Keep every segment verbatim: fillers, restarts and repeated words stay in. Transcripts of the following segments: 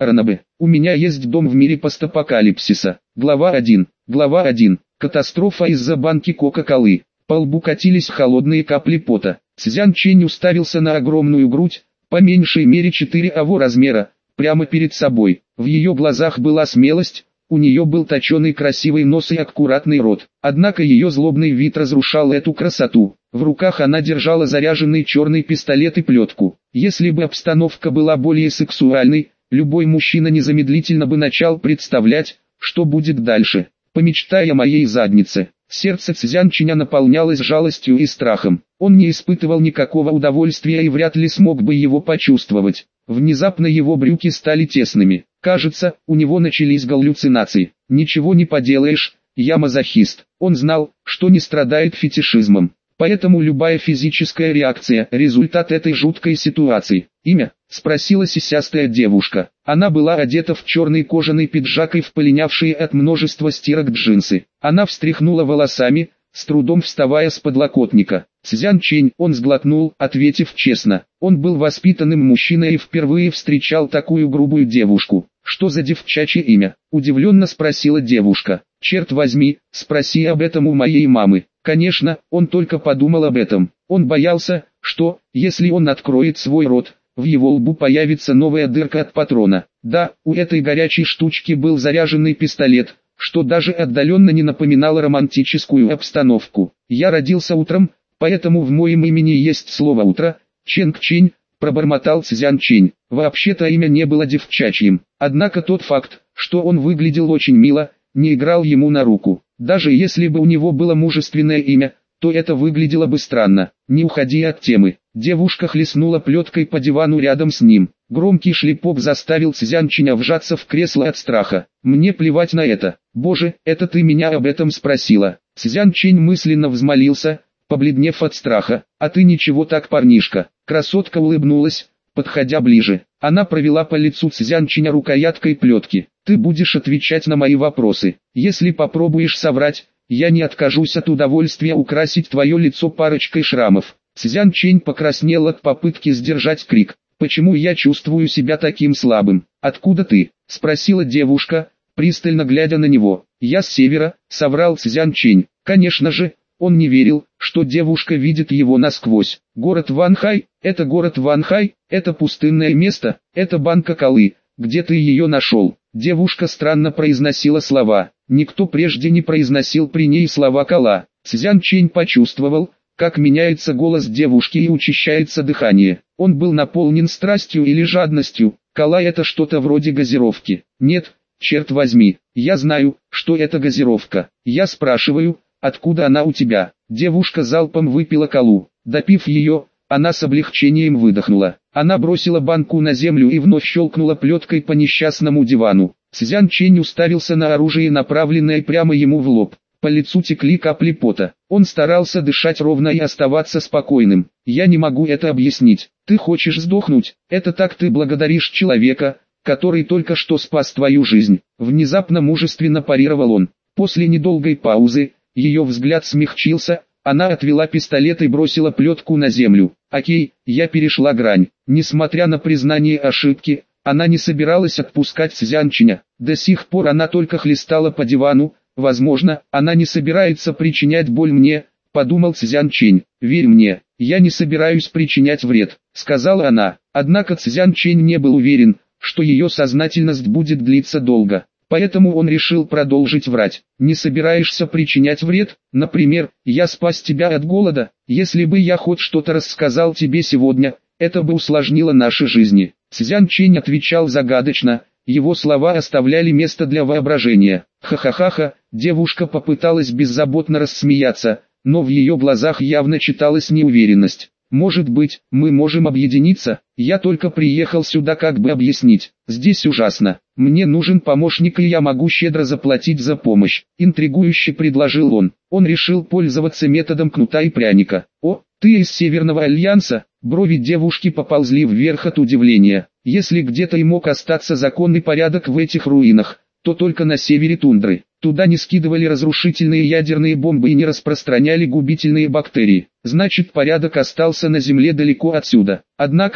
Ранабе. У меня есть дом в мире постапокалипсиса. Глава один. Глава один. Катастрофа из-за банки Кока-Колы. По лбу катились холодные капли пота. Цзян Чэнь уставился на огромную грудь, по меньшей мере четыре аво размера, прямо перед собой. В ее глазах была смелость, у нее был точеный красивый нос и аккуратный рот. Однако ее злобный вид разрушал эту красоту. В руках она держала заряженный черный пистолет и плетку. Если бы обстановка была более сексуальной, любой мужчина незамедлительно бы начал представлять, что будет дальше. Помечтай о моей заднице. Сердце Цзян Чэня наполнялось жалостью и страхом. Он не испытывал никакого удовольствия и вряд ли смог бы его почувствовать. Внезапно его брюки стали тесными. Кажется, у него начались галлюцинации. Ничего не поделаешь, я мазохист. Он знал, что не страдает фетишизмом. Поэтому любая физическая реакция – результат этой жуткой ситуации. «Имя?» – спросила сисястая девушка. Она была одета в черный кожаный пиджак и в полинявшие от множества стирок джинсы. Она встряхнула волосами, с трудом вставая с подлокотника. Цзян Чэнь, он сглотнул, ответив честно. Он был воспитанным мужчиной и впервые встречал такую грубую девушку. «Что за девчачье имя?» – удивленно спросила девушка. «Черт возьми, спроси об этом у моей мамы». Конечно, он только подумал об этом. Он боялся, что, если он откроет свой рот, в его лбу появится новая дырка от патрона. Да, у этой горячей штучки был заряженный пистолет, что даже отдаленно не напоминало романтическую обстановку. «Я родился утром, поэтому в моем имени есть слово «утро», Чэнг Чэнь», пробормотал Цзян Чэнь. Вообще-то имя не было девчачьим, однако тот факт, что он выглядел очень мило, не играл ему на руку. Даже если бы у него было мужественное имя, то это выглядело бы странно. «Не уходи от темы». Девушка хлестнула плеткой по дивану рядом с ним. Громкий шлепок заставил Цзян Чэня вжаться в кресло от страха. «Мне плевать на это. Боже, это ты меня об этом спросила». Цзян Чэнь мысленно взмолился, побледнев от страха. «А ты ничего так, парнишка». Красотка улыбнулась, подходя ближе. Она провела по лицу Цзян Чэня рукояткой плетки. «Ты будешь отвечать на мои вопросы. Если попробуешь соврать, я не откажусь от удовольствия украсить твое лицо парочкой шрамов». Цзян Чэнь покраснел от попытки сдержать крик. «Почему я чувствую себя таким слабым? Откуда ты?» – спросила девушка, пристально глядя на него. «Я с севера», – соврал Цзян Чэнь. Конечно же, он не верил, что девушка видит его насквозь. «Город Ванхай, это город Ванхай, это пустынное место, это банка Колы, где ты ее нашел?» Девушка странно произносила слова. Никто прежде не произносил при ней слова «Кола». Цзян Чэнь почувствовал, как меняется голос девушки и учащается дыхание. Он был наполнен страстью или жадностью. Кола — это что-то вроде газировки. Нет, черт возьми, я знаю, что это газировка. Я спрашиваю, откуда она у тебя? Девушка залпом выпила колу. Допив ее, она с облегчением выдохнула. Она бросила банку на землю и вновь щелкнула плеткой по несчастному дивану. Цзян Чэнь уставился на оружие, направленное прямо ему в лоб. По лицу текли капли пота. Он старался дышать ровно и оставаться спокойным. «Я не могу это объяснить. Ты хочешь сдохнуть? Это так ты благодаришь человека, который только что спас твою жизнь». Внезапно мужественно парировал он. После недолгой паузы, ее взгляд смягчился, она отвела пистолет и бросила плетку на землю. «Окей, я перешла грань». Несмотря на признание ошибки, она не собиралась отпускать Цзян Чэня. До сих пор она только хлестала по дивану. «Возможно, она не собирается причинять боль мне», — подумал Цзян Чэнь. «Верь мне, я не собираюсь причинять вред», — сказала она. Однако Цзян Чэнь не был уверен, что ее сознательность будет длиться долго. Поэтому он решил продолжить врать. «Не собираешься причинять вред? Например, я спас тебя от голода. Если бы я хоть что-то рассказал тебе сегодня, это бы усложнило наши жизни». Цзян Чэнь отвечал загадочно. Его слова оставляли место для воображения. «Ха-ха-ха-ха», девушка попыталась беззаботно рассмеяться, но в ее глазах явно читалась неуверенность. «Может быть, мы можем объединиться? Я только приехал сюда как бы объяснить. Здесь ужасно. Мне нужен помощник и я могу щедро заплатить за помощь», — интригующе предложил он. Он решил пользоваться методом кнута и пряника. «О, ты из Северного Альянса?» Брови девушки поползли вверх от удивления. Если где-то и мог остаться законный порядок в этих руинах, то только на севере тундры. Туда не скидывали разрушительные ядерные бомбы и не распространяли губительные бактерии. Значит, порядок остался на земле далеко отсюда. Однако,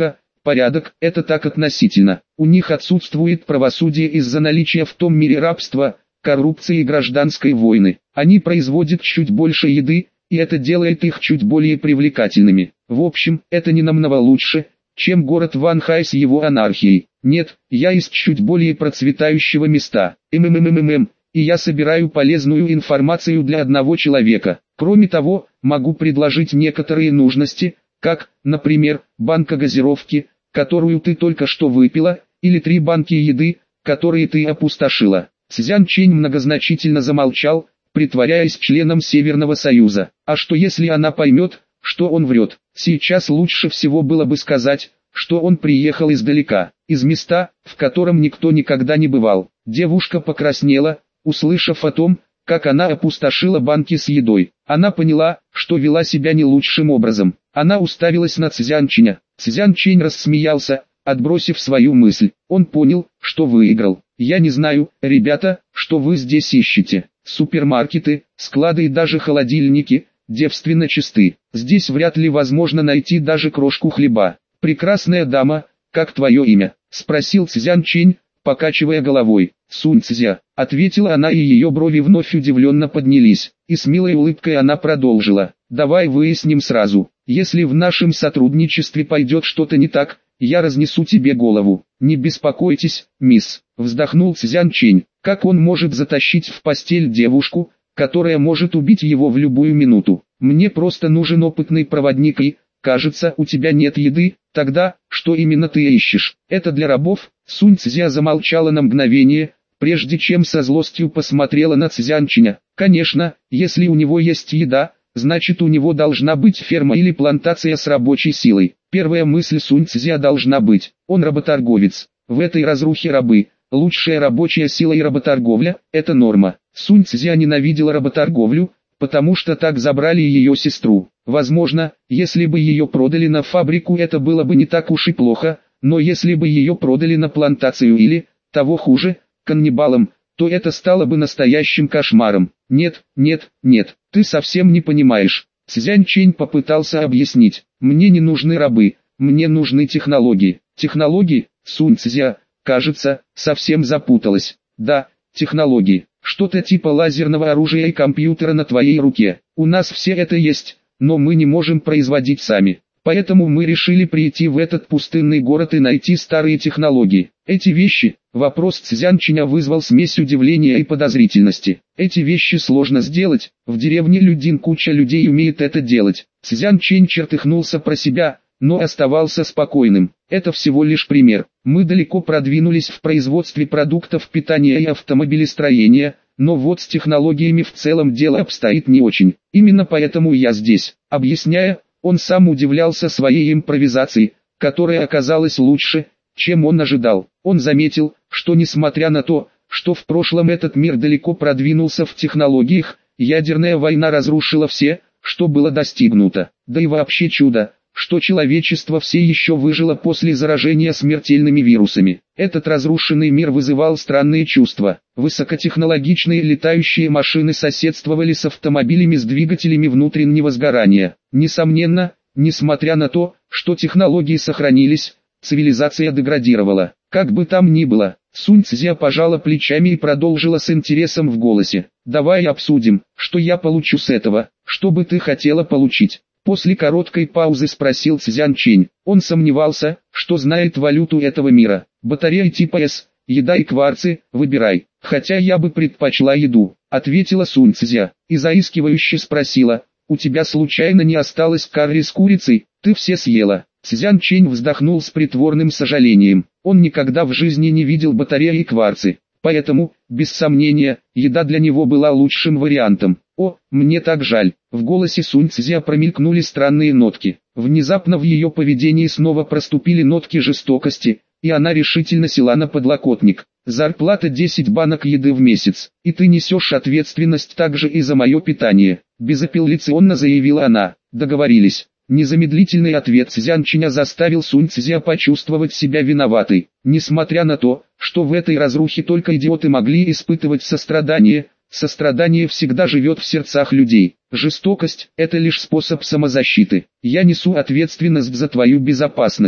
Порядок – это так относительно. У них отсутствует правосудие из-за наличия в том мире рабства, коррупции и гражданской войны. Они производят чуть больше еды, и это делает их чуть более привлекательными. В общем, это не намного лучше, чем город Ванхай с его анархией. Нет, я из чуть более процветающего места. МММММ, и я собираю полезную информацию для одного человека. Кроме того, могу предложить некоторые нужности, как, например, банка газировки, которую ты только что выпила, или три банки еды, которые ты опустошила. Цзян Чэнь многозначительно замолчал, притворяясь членом Северного Союза. А что если она поймет, что он врет? Сейчас лучше всего было бы сказать, что он приехал издалека, из места, в котором никто никогда не бывал. Девушка покраснела, услышав о том, как она опустошила банки с едой. Она поняла, что вела себя не лучшим образом. Она уставилась на Цзян Чэня. Цзян Чэнь рассмеялся, отбросив свою мысль. Он понял, что выиграл. «Я не знаю, ребята, что вы здесь ищете. Супермаркеты, склады и даже холодильники девственно чисты. Здесь вряд ли возможно найти даже крошку хлеба. Прекрасная дама, как твое имя?» — спросил Цзян Чэнь, покачивая головой. «Сунь Цзя», — ответила она, и ее брови вновь удивленно поднялись, и с милой улыбкой она продолжила. «Давай выясним сразу, если в нашем сотрудничестве пойдет что-то не так, я разнесу тебе голову». «Не беспокойтесь, мисс», — вздохнул Цзян Чэнь. «Как он может затащить в постель девушку, которая может убить его в любую минуту? Мне просто нужен опытный проводник и, кажется, у тебя нет еды. Тогда, что именно ты ищешь? Это для рабов?» Сунь Цзя замолчала на мгновение, прежде чем со злостью посмотрела на Цзян Чэня. «Конечно, если у него есть еда, значит у него должна быть ферма или плантация с рабочей силой». Первая мысль Сунь Цзя должна быть: он работорговец. В этой разрухе рабы, лучшая рабочая сила и работорговля – это норма. Сунь Цзя ненавидела работорговлю, потому что так забрали ее сестру. Возможно, если бы ее продали на фабрику, это было бы не так уж и плохо, но если бы ее продали на плантацию или, того хуже, каннибалам, то это стало бы настоящим кошмаром. «Нет, нет, нет, ты совсем не понимаешь». Цзян Чэнь попытался объяснить. «Мне не нужны рабы, мне нужны технологии». «Технологии?» Сунь Цзя, кажется, совсем запуталась. «Да, технологии. Что-то типа лазерного оружия и компьютера на твоей руке. У нас все это есть, но мы не можем производить сами. Поэтому мы решили прийти в этот пустынный город и найти старые технологии. Эти вещи». Вопрос Цзян Чэня вызвал смесь удивления и подозрительности. «Эти вещи сложно сделать, в деревне Людин куча людей умеет это делать». Цзян Чэнь чертыхнулся про себя, но оставался спокойным. «Это всего лишь пример. Мы далеко продвинулись в производстве продуктов питания и автомобилестроения, но вот с технологиями в целом дело обстоит не очень. Именно поэтому я здесь». Объясняя, он сам удивлялся своей импровизации, которая оказалась лучше, чем он ожидал. Он заметил, что несмотря на то, что в прошлом этот мир далеко продвинулся в технологиях, ядерная война разрушила все, что было достигнуто. Да и вообще чудо, что человечество все еще выжило после заражения смертельными вирусами. Этот разрушенный мир вызывал странные чувства. Высокотехнологичные летающие машины соседствовали с автомобилями с двигателями внутреннего сгорания. Несомненно, несмотря на то, что технологии сохранились, цивилизация деградировала. Как бы там ни было, Сунь Цзя пожала плечами и продолжила с интересом в голосе. «Давай обсудим, что я получу с этого, что бы ты хотела получить». После короткой паузы спросил Цзян Чэнь. Он сомневался, что знает валюту этого мира. «Батареи типа С, еда и кварцы, выбирай». «Хотя я бы предпочла еду», — ответила Сунь Цзя. И заискивающе спросила: «У тебя случайно не осталось карри с курицей? Ты все съела?» Цзян Чэнь вздохнул с притворным сожалением. Он никогда в жизни не видел батареи и кварцы, поэтому, без сомнения, еда для него была лучшим вариантом. «О, мне так жаль». В голосе Сунь Цзя промелькнули странные нотки. Внезапно в ее поведении снова проступили нотки жестокости, и она решительно села на подлокотник. «Зарплата десять банок еды в месяц, и ты несешь ответственность также и за мое питание», — безапелляционно заявила она. «Договорились». Незамедлительный ответ Цзян Чэня заставил Сунь Цзя почувствовать себя виноватой. Несмотря на то, что в этой разрухе только идиоты могли испытывать сострадание, сострадание всегда живет в сердцах людей. Жестокость – это лишь способ самозащиты. Я несу ответственность за твою безопасность.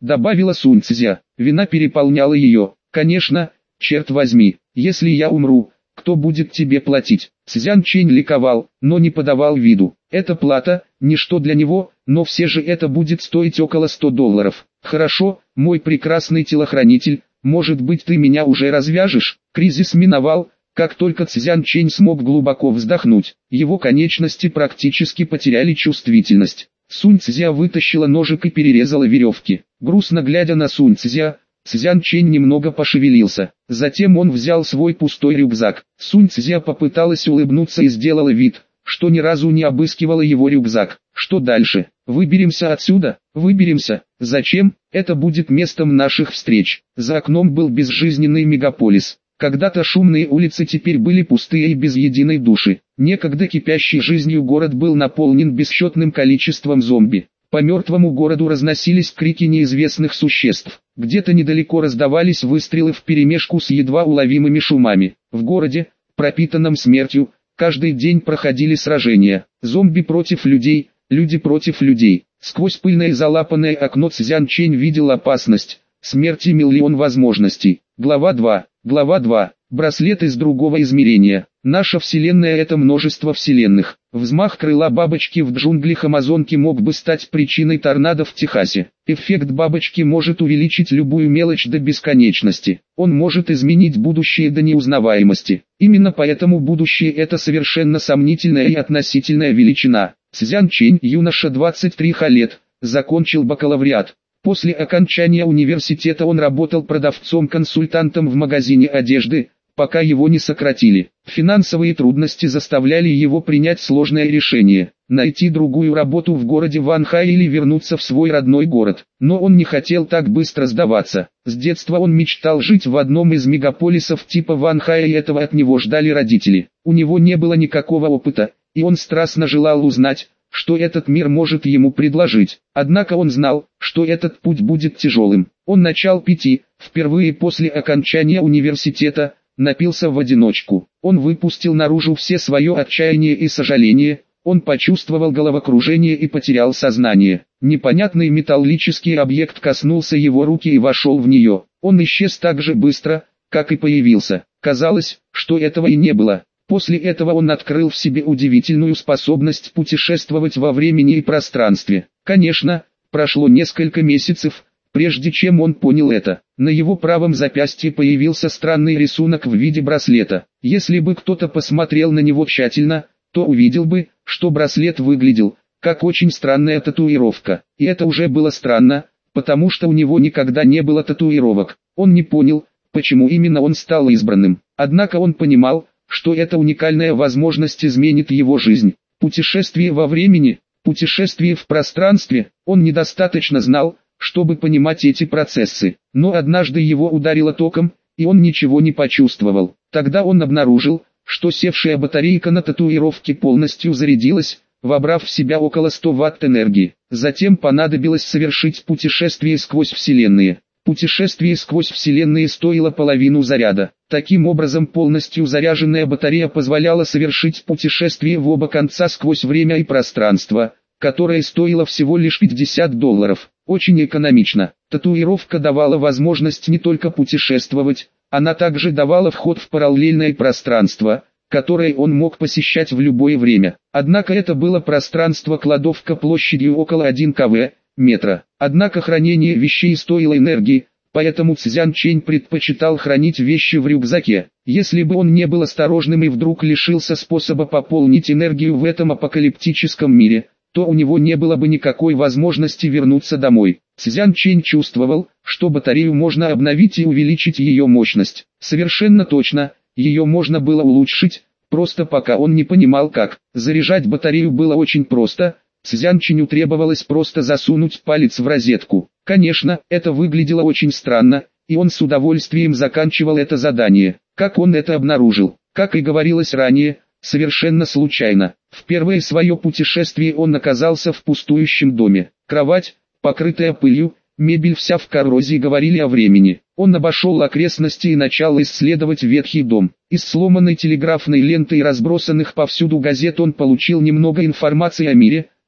добавила Сунь Цзя. Вина переполняла ее. Конечно, черт возьми, если я умру, кто будет тебе платить? Цзян Чэнь ликовал, но не подавал виду. Эта плата, ничто для него, но все же это будет стоить около ста долларов. Хорошо, мой прекрасный телохранитель, может быть ты меня уже развяжешь? Кризис миновал, как только Цзян Чэнь смог глубоко вздохнуть. Его конечности практически потеряли чувствительность. Сунь Цзя вытащила ножик и перерезала веревки. Грустно глядя на Сунь Цзя, Цзян Чэнь немного пошевелился. Затем он взял свой пустой рюкзак. Сунь Цзя попыталась улыбнуться и сделала вид, что ни разу не обыскивала его рюкзак. Что дальше? Выберемся отсюда? Выберемся. Зачем? Это будет местом наших встреч. За окном был безжизненный мегаполис. Когда-то шумные улицы теперь были пустые и без единой души. Некогда кипящий жизнью город был наполнен бесчетным количеством зомби. По мертвому городу разносились крики неизвестных существ. Где-то недалеко раздавались выстрелы вперемешку с едва уловимыми шумами. В городе, пропитанном смертью, каждый день проходили сражения. Зомби против людей, люди против людей. Сквозь пыльное залапанное окно Цзян Чэнь видел опасность, смерть и миллион возможностей. Глава два. Глава два. Браслет из другого измерения. Наша Вселенная — это множество вселенных. Взмах крыла бабочки в джунглях Амазонки мог бы стать причиной торнадо в Техасе. Эффект бабочки может увеличить любую мелочь до бесконечности. Он может изменить будущее до неузнаваемости. Именно поэтому будущее — это совершенно сомнительная и относительная величина. Цзян Чэнь, юноша двадцати трёх лет, закончил бакалавриат. После окончания университета он работал продавцом-консультантом в магазине одежды, пока его не сократили. Финансовые трудности заставляли его принять сложное решение – найти другую работу в городе Ванхай или вернуться в свой родной город. Но он не хотел так быстро сдаваться. С детства он мечтал жить в одном из мегаполисов типа Ванхая, и этого от него ждали родители. У него не было никакого опыта, и он страстно желал узнать, что этот мир может ему предложить. Однако он знал, что этот путь будет тяжелым. Он начал пить и, впервые после окончания университета, напился в одиночку. Он выпустил наружу все свое отчаяние и сожаление, он почувствовал головокружение и потерял сознание. Непонятный металлический объект коснулся его руки и вошел в нее. Он исчез так же быстро, как и появился. Казалось, что этого и не было. После этого он открыл в себе удивительную способность путешествовать во времени и пространстве. Конечно, прошло несколько месяцев, прежде чем он понял это. На его правом запястье появился странный рисунок в виде браслета. Если бы кто-то посмотрел на него тщательно, то увидел бы, что браслет выглядел как очень странная татуировка. И это уже было странно, потому что у него никогда не было татуировок. Он не понял, почему именно он стал избранным. Однако он понимал, что эта уникальная возможность изменит его жизнь. Путешествие во времени, путешествие в пространстве, он недостаточно знал, чтобы понимать эти процессы. Но однажды его ударило током, и он ничего не почувствовал. Тогда он обнаружил, что севшая батарейка на татуировке полностью зарядилась, вобрав в себя около ста ватт энергии. Затем понадобилось совершить путешествие сквозь вселенные. Путешествие сквозь вселенные стоило половину заряда. Таким образом, полностью заряженная батарея позволяла совершить путешествие в оба конца сквозь время и пространство, которое стоило всего лишь пятьдесят долларов. Очень экономично. Татуировка давала возможность не только путешествовать, она также давала вход в параллельное пространство, которое он мог посещать в любое время. Однако это было пространство-кладовка площадью около одного километра, метра. Однако хранение вещей стоило энергии, поэтому Цзян Чэнь предпочитал хранить вещи в рюкзаке. Если бы он не был осторожным и вдруг лишился способа пополнить энергию в этом апокалиптическом мире, то у него не было бы никакой возможности вернуться домой. Цзян Чэнь чувствовал, что батарею можно обновить и увеличить ее мощность. Совершенно точно, ее можно было улучшить, просто пока он не понимал как. Заряжать батарею было очень просто. Цзян Чэню требовалось просто засунуть палец в розетку. Конечно, это выглядело очень странно, и он с удовольствием заканчивал это задание. Как он это обнаружил? Как и говорилось ранее, совершенно случайно. В первое свое путешествие он оказался в пустующем доме. Кровать, покрытая пылью, мебель вся в коррозии говорили о времени. Он обошел окрестности и начал исследовать ветхий дом. Из сломанной телеграфной ленты и разбросанных повсюду газет он получил немного информации о мире,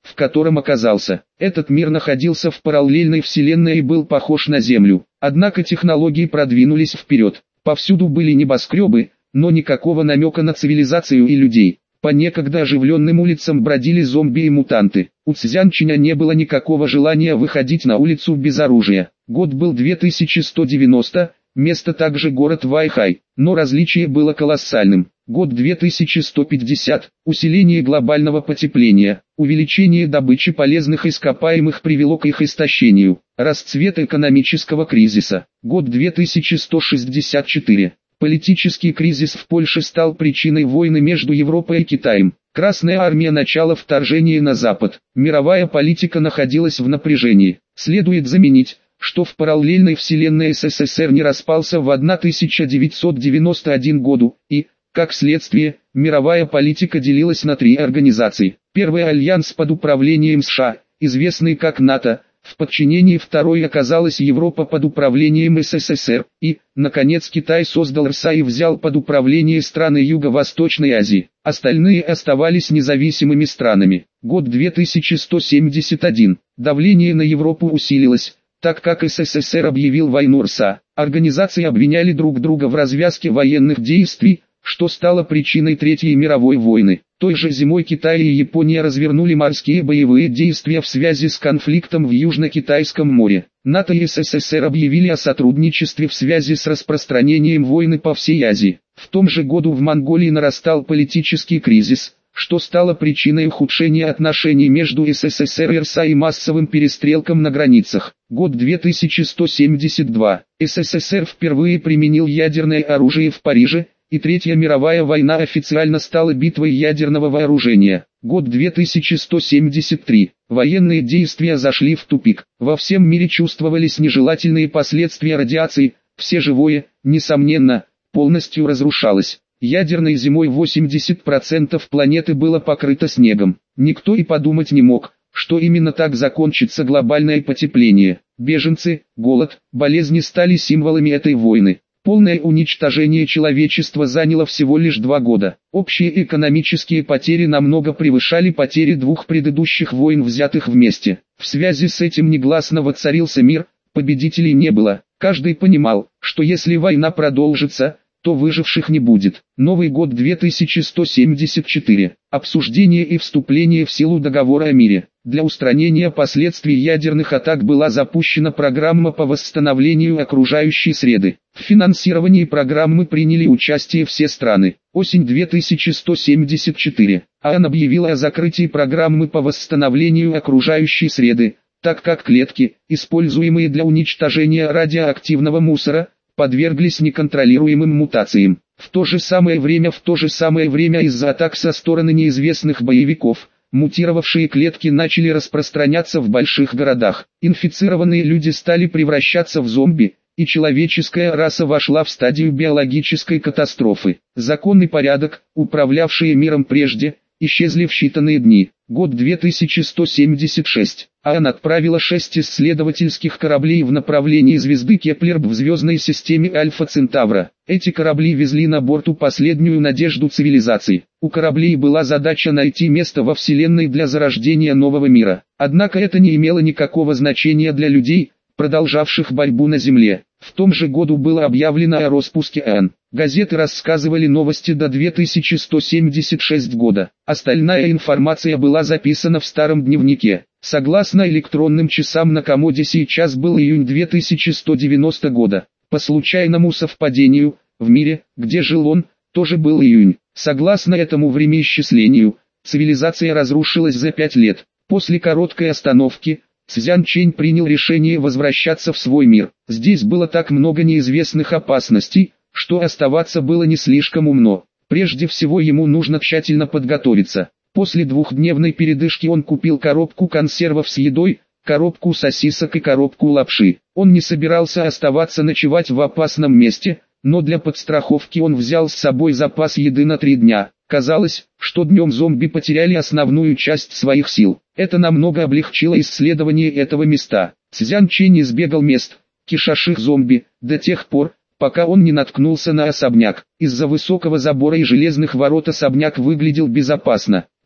в котором оказался. Этот мир находился в параллельной вселенной и был похож на Землю. Однако технологии продвинулись вперед. Повсюду были небоскребы, но никакого намека на цивилизацию и людей. По некогда оживленным улицам бродили зомби и мутанты. У Цзянченя не было никакого желания выходить на улицу без оружия. Год был две тысячи сто девяносто, место также город Вайхай, но различие было колоссальным. Год две тысячи сто пятьдесят, усиление глобального потепления, увеличение добычи полезных ископаемых привело к их истощению, расцвет экономического кризиса. Год две тысячи сто шестьдесят четыре. Политический кризис в Польше стал причиной войны между Европой и Китаем. Красная армия начала вторжения на Запад. Мировая политика находилась в напряжении. Следует заметить, что в параллельной вселенной СССР не распался в тысяча девятьсот девяносто первом году, и, как следствие, мировая политика делилась на три организации. Первый альянс под управлением США, известный как НАТО, в подчинении второй оказалась Европа под управлением СССР, и, наконец, Китай создал эр эс а и взял под управление страны Юго-Восточной Азии. Остальные оставались независимыми странами. Год две тысячи сто семьдесят один. Давление на Европу усилилось, так как СССР объявил войну эр эс а. Организации обвиняли друг друга в развязке военных действий, что стало причиной Третьей мировой войны. Той же зимой Китай и Япония развернули морские боевые действия в связи с конфликтом в Южно-Китайском море. НАТО и СССР объявили о сотрудничестве в связи с распространением войны по всей Азии. В том же году в Монголии нарастал политический кризис, что стало причиной ухудшения отношений между СССР и эр эс а и массовым перестрелкам на границах. Год две тысячи сто семьдесят два. СССР впервые применил ядерное оружие в Париже, и Третья мировая война официально стала битвой ядерного вооружения. Год две тысячи сто семьдесят три. Военные действия зашли в тупик. Во всем мире чувствовались нежелательные последствия радиации, все живое, несомненно, полностью разрушалось. Ядерной зимой восемьдесят процентов планеты было покрыто снегом. Никто и подумать не мог, что именно так закончится глобальное потепление. Беженцы, голод, болезни стали символами этой войны. Полное уничтожение человечества заняло всего лишь два года. Общие экономические потери намного превышали потери двух предыдущих войн, взятых вместе. В связи с этим негласно воцарился мир, победителей не было. Каждый понимал, что если война продолжится, то выживших не будет. Новый год две тысячи сто семьдесят четыре. Обсуждение и вступление в силу договора о мире. Для устранения последствий ядерных атак была запущена программа по восстановлению окружающей среды. В финансировании программы приняли участие все страны. Осень две тысячи сто семьдесят четыре. ООН объявила о закрытии программы по восстановлению окружающей среды, так как клетки, используемые для уничтожения радиоактивного мусора, подверглись неконтролируемым мутациям. В то же самое время в то же самое время из-за атак со стороны неизвестных боевиков, мутировавшие клетки начали распространяться в больших городах. Инфицированные люди стали превращаться в зомби, и человеческая раса вошла в стадию биологической катастрофы. Закон и порядок, управлявшие миром прежде, исчезли в считанные дни. Год две тысячи сто семьдесят шесть. ООН отправила шесть исследовательских кораблей в направлении звезды Кеплер в звездной системе Альфа Центавра. Эти корабли везли на борту последнюю надежду цивилизации. У кораблей была задача найти место во Вселенной для зарождения нового мира. Однако это не имело никакого значения для людей, продолжавших борьбу на Земле. В том же году было объявлено о распуске ООН. Газеты рассказывали новости до две тысячи сто семьдесят шестого года. Остальная информация была записана в старом дневнике. Согласно электронным часам на комоде сейчас был июнь две тысячи сто девяностого года. По случайному совпадению, в мире, где жил он, тоже был июнь. Согласно этому времяисчислению, цивилизация разрушилась за пять лет. После короткой остановки, Цзянчень принял решение возвращаться в свой мир. Здесь было так много неизвестных опасностей, что оставаться было не слишком умно. Прежде всего ему нужно тщательно подготовиться. После двухдневной передышки он купил коробку консервов с едой, коробку сосисок и коробку лапши. Он не собирался оставаться ночевать в опасном месте, но для подстраховки он взял с собой запас еды на три дня. Казалось, что днем зомби потеряли основную часть своих сил. Это намного облегчило исследование этого места. Цзянчень избегал мест, кишащих зомби, до тех пор, пока он не наткнулся на особняк. Из-за высокого забора и железных ворот особняк выглядел безопасно.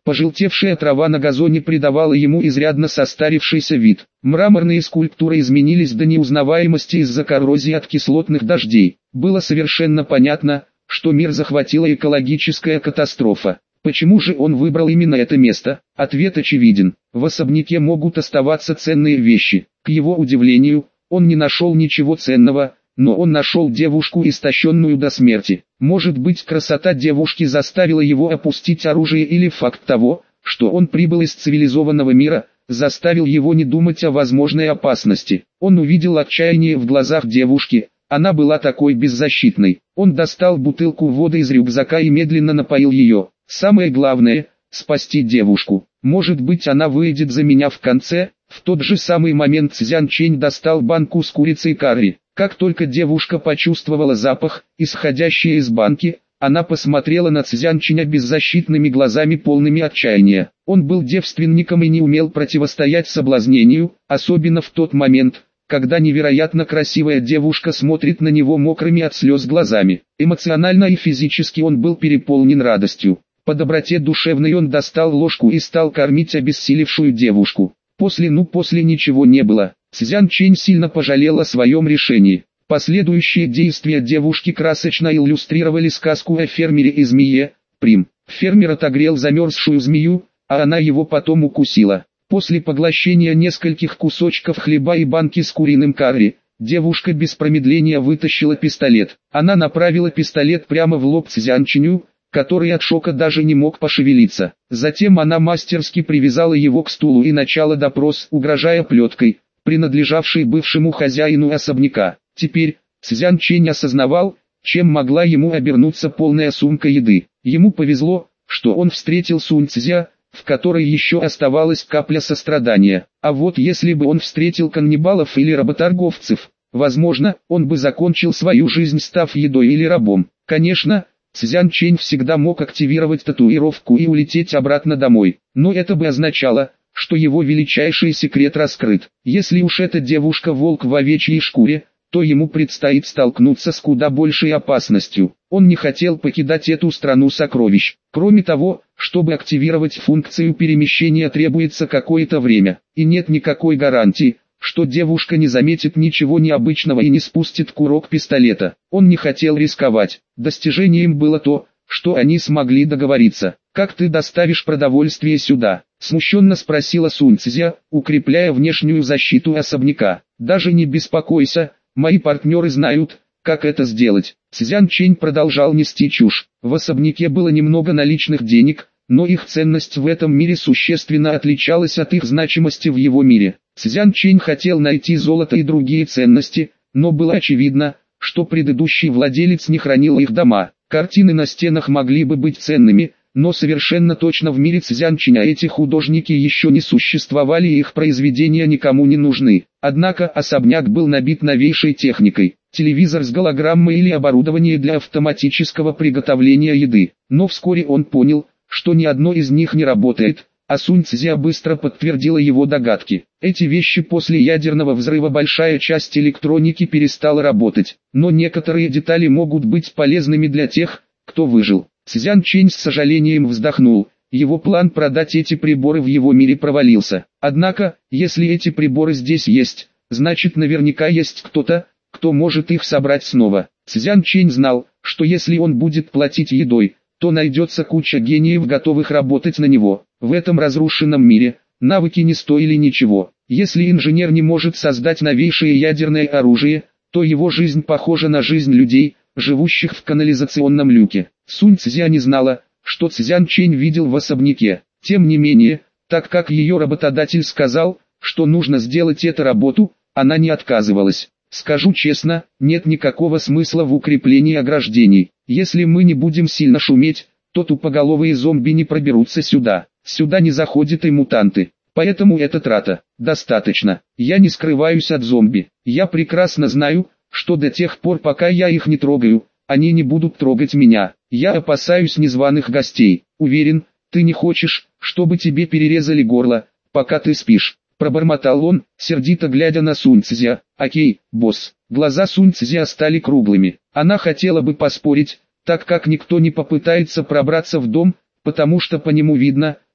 Пожелтевшая трава на газоне придавала ему изрядно состарившийся вид. Мраморные скульптуры изменились до неузнаваемости из-за коррозии от кислотных дождей. Было совершенно понятно, что мир захватила экологическая катастрофа. Почему же он выбрал именно это место? Ответ очевиден. В особняке могут оставаться ценные вещи. К его удивлению, он не нашел ничего ценного, но он нашел девушку, истощенную до смерти. Может быть, красота девушки заставила его опустить оружие, или факт того, что он прибыл из цивилизованного мира, заставил его не думать о возможной опасности. Он увидел отчаяние в глазах девушки, она была такой беззащитной. Он достал бутылку воды из рюкзака и медленно напоил ее. Самое главное – спасти девушку. Может быть, она выйдет за меня в конце. В тот же самый момент Цзян Чэнь достал банку с курицей карри. Как только девушка почувствовала запах, исходящий из банки, она посмотрела на Цзян Чэня беззащитными глазами, полными отчаяния. Он был девственником и не умел противостоять соблазнению, особенно в тот момент, когда невероятно красивая девушка смотрит на него мокрыми от слез глазами. Эмоционально и физически он был переполнен радостью. По доброте душевной он достал ложку и стал кормить обессилевшую девушку. После ну после ничего не было. Цзян Чэнь сильно пожалел о своем решении. Последующие действия девушки красочно иллюстрировали сказку о фермере и змее. Прим. Фермер отогрел замерзшую змею, а она его потом укусила. После поглощения нескольких кусочков хлеба и банки с куриным карри, девушка без промедления вытащила пистолет. Она направила пистолет прямо в лоб Цзян Чэню, который от шока даже не мог пошевелиться. Затем она мастерски привязала его к стулу и начала допрос, угрожая плеткой, принадлежавшей бывшему хозяину особняка. Теперь, Цзян Чэнь осознавал, чем могла ему обернуться полная сумка еды. Ему повезло, что он встретил Сунь Цзя, в которой еще оставалась капля сострадания. А вот если бы он встретил каннибалов или работорговцев, возможно, он бы закончил свою жизнь, став едой или рабом. Конечно, Цзян Чэнь всегда мог активировать татуировку и улететь обратно домой, но это бы означало, что его величайший секрет раскрыт. Если уж эта девушка-волк в овечьей шкуре, то ему предстоит столкнуться с куда большей опасностью. Он не хотел покидать эту страну сокровищ. Кроме того, чтобы активировать функцию перемещения, требуется какое-то время, и нет никакой гарантии, что девушка не заметит ничего необычного и не спустит курок пистолета. Он не хотел рисковать. Достижением было то, что они смогли договориться. «Как ты доставишь продовольствие сюда?» — смущенно спросила Сунь Цзя, укрепляя внешнюю защиту особняка. «Даже не беспокойся, мои партнеры знают, как это сделать». Цзян Чэнь продолжал нести чушь. В особняке было немного наличных денег, но их ценность в этом мире существенно отличалась от их значимости в его мире. Цзян Чэнь хотел найти золото и другие ценности, но было очевидно, что предыдущий владелец не хранил их дома. Картины на стенах могли бы быть ценными, но совершенно точно в мире Цзян Чэня эти художники еще не существовали и их произведения никому не нужны. Однако особняк был набит новейшей техникой. Телевизор с голограммой или оборудование для автоматического приготовления еды. Но вскоре он понял, что ни одно из них не работает, а Сунь Цзя быстро подтвердила его догадки. Эти вещи после ядерного взрыва большая часть электроники перестала работать, но некоторые детали могут быть полезными для тех, кто выжил. Цзян Чэнь с сожалением вздохнул, его план продать эти приборы в его мире провалился. Однако, если эти приборы здесь есть, значит наверняка есть кто-то, кто может их собрать снова. Цзян Чэнь знал, что если он будет платить едой, то найдется куча гениев, готовых работать на него. В этом разрушенном мире навыки не стоили ничего. Если инженер не может создать новейшее ядерное оружие, то его жизнь похожа на жизнь людей, живущих в канализационном люке. Сунь Цзя не знала, что Цзян Чэнь видел в особняке. Тем не менее, так как ее работодатель сказал, что нужно сделать эту работу, она не отказывалась. «Скажу честно, нет никакого смысла в укреплении ограждений. Если мы не будем сильно шуметь, то тупоголовые зомби не проберутся сюда. Сюда не заходят и мутанты. Поэтому эта трата. Достаточно. Я не скрываюсь от зомби. Я прекрасно знаю, что до тех пор, пока я их не трогаю, они не будут трогать меня. Я опасаюсь незваных гостей. Уверен, ты не хочешь, чтобы тебе перерезали горло, пока ты спишь». Пробормотал он, сердито глядя на Сунь Цзя. «Окей, босс». Глаза Сунь Цзя стали круглыми. Она хотела бы поспорить, так как никто не попытается пробраться в дом, потому что по нему видно,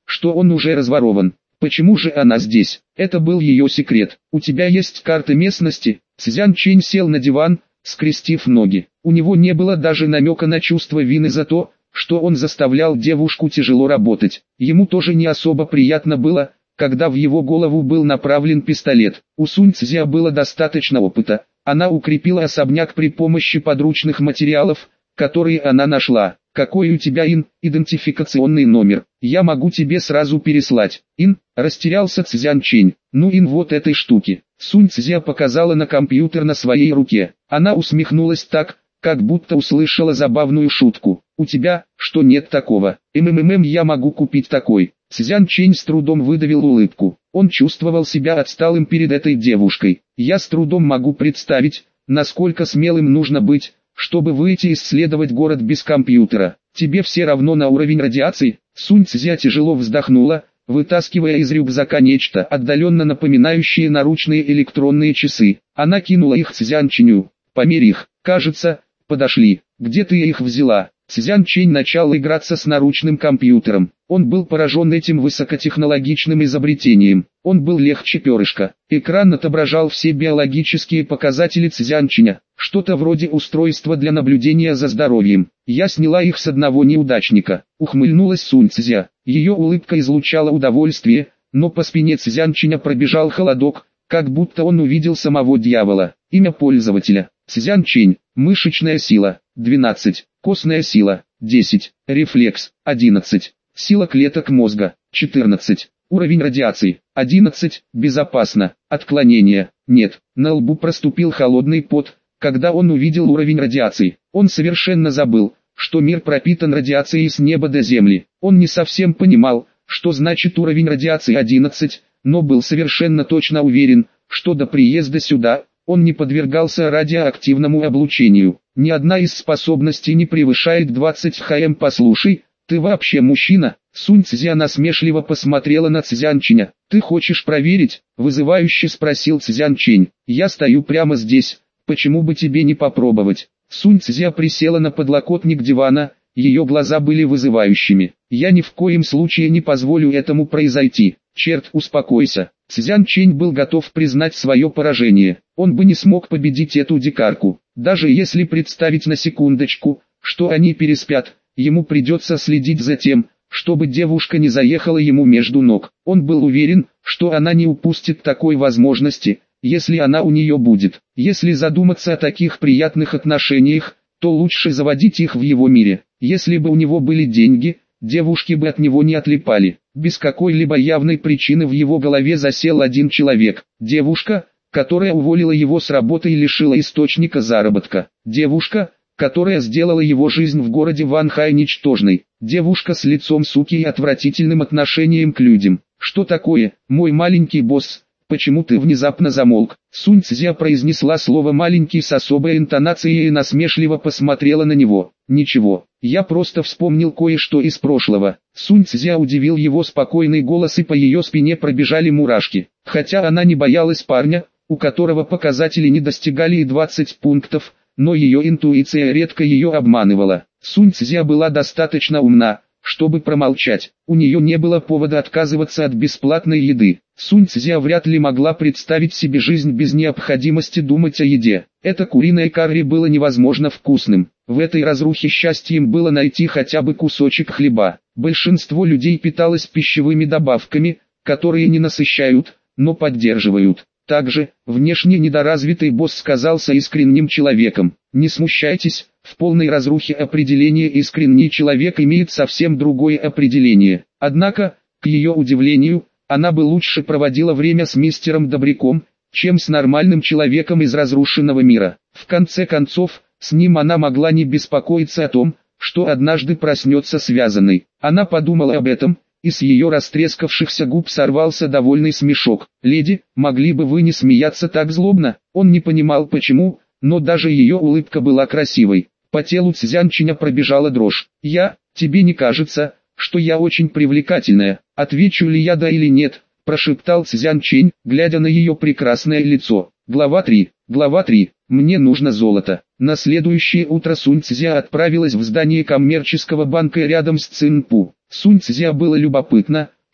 что он уже разворован. Почему же она здесь? Это был ее секрет. У тебя есть карта местности? Цзян Чэнь сел на диван, скрестив ноги. У него не было даже намека на чувство вины за то, что он заставлял девушку тяжело работать. Ему тоже не особо приятно было, когда в его голову был направлен пистолет. У Сунь Цзя было достаточно опыта. Она укрепила особняк при помощи подручных материалов, которые она нашла. Какой у тебя ин, идентификационный номер? Я могу тебе сразу переслать. Ин, растерялся Цзян Чэнь. Ну ин вот этой штуки. Сунь Цзя показала на компьютер на своей руке. Она усмехнулась так, как будто услышала забавную шутку. У тебя, что нет такого? МММ я могу купить такой. Цзян Чэнь с трудом выдавил улыбку. Он чувствовал себя отсталым перед этой девушкой. Я с трудом могу представить, насколько смелым нужно быть, чтобы выйти исследовать город без компьютера. Тебе все равно на уровень радиации? Сунь Цзя тяжело вздохнула, вытаскивая из рюкзака нечто отдаленно напоминающее наручные электронные часы. Она кинула их Цзян Чэню. Померь их. Кажется, подошли. Где ты их взяла? Цзян Чэнь начал играться с наручным компьютером. Он был поражен этим высокотехнологичным изобретением. Он был легче перышка. Экран отображал все биологические показатели Цзян Чэня. Что-то вроде устройства для наблюдения за здоровьем. Я сняла их с одного неудачника. Ухмыльнулась Сунь Цзя. Ее улыбка излучала удовольствие, но по спине Цзян Чэня пробежал холодок, как будто он увидел самого дьявола. Имя пользователя. Цзян Чэнь. Мышечная сила. двенадцать. Костная сила. десять. Рефлекс. одиннадцать. Сила клеток мозга. четырнадцать. Уровень радиации. одиннадцать. Безопасно. Отклонение. Нет. На лбу проступил холодный пот, когда он увидел уровень радиации. Он совершенно забыл, что мир пропитан радиацией с неба до земли. Он не совсем понимал, что значит уровень радиации одиннадцать, но был совершенно точно уверен, что до приезда сюда он не подвергался радиоактивному облучению. Ни одна из способностей не превышает двадцать хм. Послушай, ты вообще мужчина? Сунь Цзя насмешливо посмотрела на Цзян Чэня. Ты хочешь проверить? Вызывающе спросил Цзян Чэнь. Я стою прямо здесь, почему бы тебе не попробовать? Сунь Цзя присела на подлокотник дивана, ее глаза были вызывающими. Я ни в коем случае не позволю этому произойти. Черт, успокойся. Цзян Чэнь был готов признать свое поражение. Он бы не смог победить эту дикарку. Даже если представить на секундочку, что они переспят, ему придется следить за тем, чтобы девушка не заехала ему между ног. Он был уверен, что она не упустит такой возможности, если она у нее будет. Если задуматься о таких приятных отношениях, то лучше заводить их в его мире. Если бы у него были деньги, девушки бы от него не отлипали. Без какой-либо явной причины в его голове засел один человек. Девушка, которая уволила его с работы и лишила источника заработка. Девушка, которая сделала его жизнь в городе Ванхай ничтожной. Девушка с лицом суки и отвратительным отношением к людям. Что такое, мой маленький босс? Почему ты внезапно замолк? Сунь Цзя произнесла слово «маленький» с особой интонацией и насмешливо посмотрела на него. Ничего, я просто вспомнил кое-что из прошлого. Сунь Цзя удивил его спокойный голос, и по ее спине пробежали мурашки. Хотя она не боялась парня, у которого показатели не достигали и двадцати пунктов, но ее интуиция редко ее обманывала. Сунь Цзя была достаточно умна, чтобы промолчать. У нее не было повода отказываться от бесплатной еды. Сунь Цзя вряд ли могла представить себе жизнь без необходимости думать о еде. Это куриное карри было невозможно вкусным. В этой разрухе счастьем было найти хотя бы кусочек хлеба. Большинство людей питалось пищевыми добавками, которые не насыщают, но поддерживают. Также, внешне недоразвитый босс казался искренним человеком. Не смущайтесь, в полной разрухе определение «искренний человек» имеет совсем другое определение. Однако, к ее удивлению, она бы лучше проводила время с мистером Добряком, чем с нормальным человеком из разрушенного мира. В конце концов, с ним она могла не беспокоиться о том, что однажды проснется связанной. Она подумала об этом, и с ее растрескавшихся губ сорвался довольный смешок. «Леди, могли бы вы не смеяться так злобно?» Он не понимал почему, но даже ее улыбка была красивой. По телу Цзян Чэня пробежала дрожь. «Я, тебе не кажется, что я очень привлекательная? Отвечу ли я да или нет?» прошептал Цзян Чэнь, глядя на ее прекрасное лицо. Глава три. Глава три. Мне нужно золото. На следующее утро Сунь Цзя отправилась в здание коммерческого банка рядом с Цинпу. Сунь Цзя было любопытно,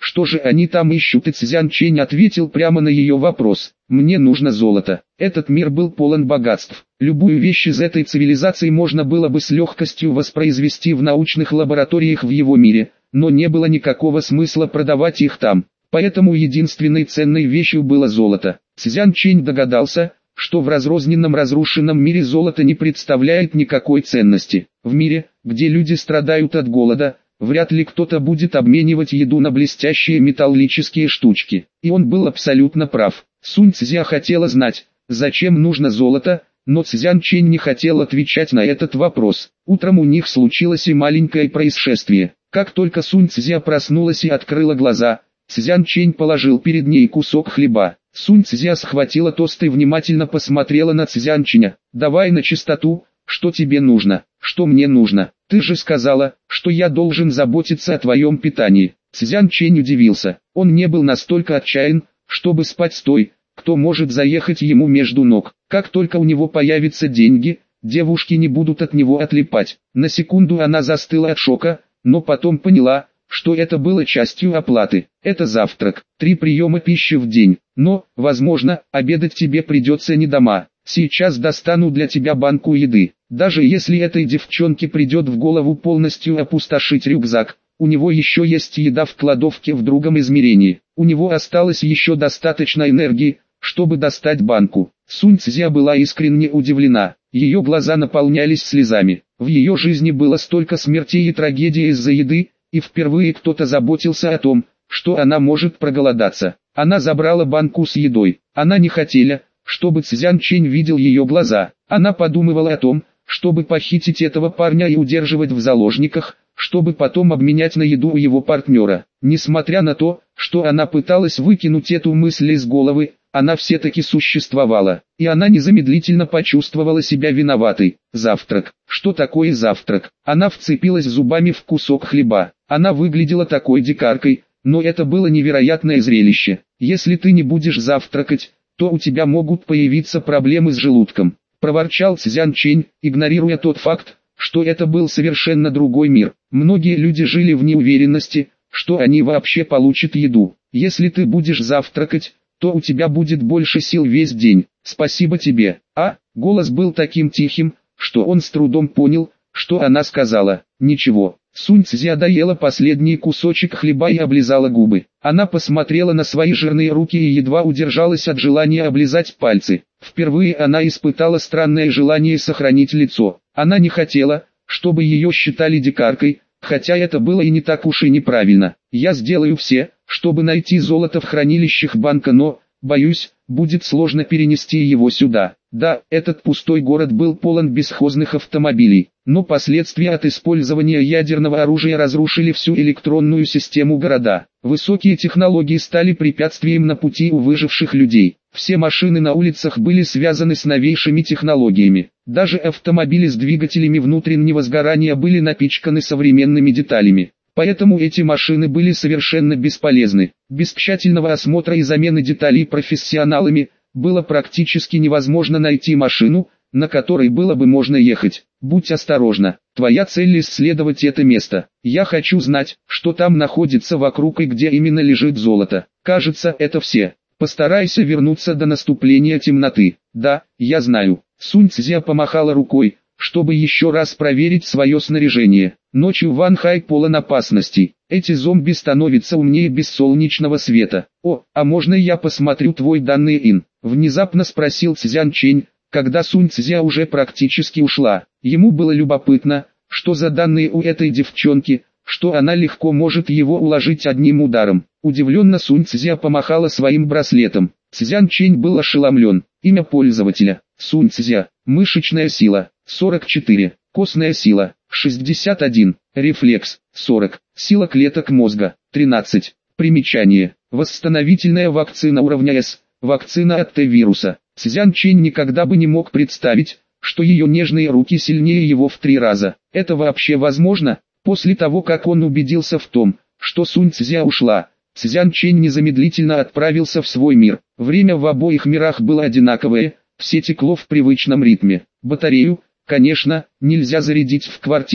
Что же они там ищут? И Цзян Чэнь ответил прямо на ее вопрос. Мне нужно золото. Этот мир был полон богатств. Любую вещь из этой цивилизации можно было бы с легкостью воспроизвести в научных лабораториях в его мире, но не было никакого смысла продавать их там. Поэтому единственной ценной вещью было золото. Цзян Чэнь догадался, что в разрозненном разрушенном мире золото не представляет никакой ценности. В мире, где люди страдают от голода, вряд ли кто-то будет обменивать еду на блестящие металлические штучки. И он был абсолютно прав. Сунь Цзя хотела знать, зачем нужно золото, но Цзян Чэнь не хотел отвечать на этот вопрос. Утром у них случилось и маленькое происшествие. Как только Сунь Цзя проснулась и открыла глаза, Цзян Чэнь положил перед ней кусок хлеба. Сунь Цзя схватила тост и внимательно посмотрела на Цзян Чэня. «Давай на чистоту, что тебе нужно, что мне нужно? Ты же сказала, что я должен заботиться о твоем питании». Цзян Чэнь удивился. Он не был настолько отчаян, чтобы спать с той, кто может заехать ему между ног. Как только у него появятся деньги, девушки не будут от него отлипать. На секунду она застыла от шока, но потом поняла, что это было частью оплаты. Это завтрак, три приема пищи в день. Но, возможно, обедать тебе придется не дома. Сейчас достану для тебя банку еды. Даже если этой девчонке придет в голову полностью опустошить рюкзак, у него еще есть еда в кладовке в другом измерении. У него осталось еще достаточно энергии, чтобы достать банку. Сунь Цзя была искренне удивлена. Ее глаза наполнялись слезами. В ее жизни было столько смертей и трагедий из-за еды, и впервые кто-то заботился о том, что она может проголодаться. Она забрала банку с едой. Она не хотела, чтобы Цзян Чэнь видел ее глаза. Она подумывала о том, чтобы похитить этого парня и удерживать в заложниках, чтобы потом обменять на еду у его партнера. Несмотря на то, что она пыталась выкинуть эту мысль из головы, она все-таки существовала, и она незамедлительно почувствовала себя виноватой. Завтрак. Что такое завтрак? Она вцепилась зубами в кусок хлеба. Она выглядела такой дикаркой, но это было невероятное зрелище. Если ты не будешь завтракать, то у тебя могут появиться проблемы с желудком. Проворчал Цзян Чэнь, игнорируя тот факт, что это был совершенно другой мир. Многие люди жили в неуверенности, что они вообще получат еду. Если ты будешь завтракать, то у тебя будет больше сил весь день. Спасибо тебе. А, голос был таким тихим, что он с трудом понял, что она сказала. Ничего. Сунь Цзя доела последний кусочек хлеба и облизала губы. Она посмотрела на свои жирные руки и едва удержалась от желания облизать пальцы. Впервые она испытала странное желание сохранить лицо. Она не хотела, чтобы ее считали дикаркой, хотя это было и не так уж и неправильно. Я сделаю все, чтобы найти золото в хранилищах банка, но, боюсь, будет сложно перенести его сюда. Да, этот пустой город был полон бесхозных автомобилей, но последствия от использования ядерного оружия разрушили всю электронную систему города. Высокие технологии стали препятствием на пути у выживших людей. Все машины на улицах были связаны с новейшими технологиями. Даже автомобили с двигателями внутреннего сгорания были напичканы современными деталями. Поэтому эти машины были совершенно бесполезны. Без тщательного осмотра и замены деталей профессионалами, было практически невозможно найти машину, на которой было бы можно ехать. Будь осторожна, твоя цель исследовать это место. Я хочу знать, что там находится вокруг и где именно лежит золото. Кажется, это все. Постарайся вернуться до наступления темноты. Да, я знаю. Сунь Цзя помахала рукой, чтобы еще раз проверить свое снаряжение. Ночью Ван Хай полон опасностей. Эти зомби становятся умнее без солнечного света. О, а можно я посмотрю твой данный ин? Внезапно спросил Цзян Чэнь, когда Сунь Цзя уже практически ушла. Ему было любопытно, что за данные у этой девчонки, что она легко может его уложить одним ударом. Удивленно Сунь Цзя помахала своим браслетом. Цзян Чэнь был ошеломлен. Имя пользователя: Сунь Цзя. Мышечная сила сорок четыре, костная сила шестьдесят один, рефлекс сорок, сила клеток мозга тринадцать. Примечание: восстановительная вакцина уровня С, вакцина от Т-вируса. Цзян Чэнь никогда бы не мог представить, что ее нежные руки сильнее его в три раза. Это вообще возможно? После того, как он убедился в том, что Сунь Цзя ушла, Цзян Чэнь незамедлительно отправился в свой мир. Время в обоих мирах было одинаковое, все текло в привычном ритме. Батарею, конечно, нельзя зарядить в квартире. К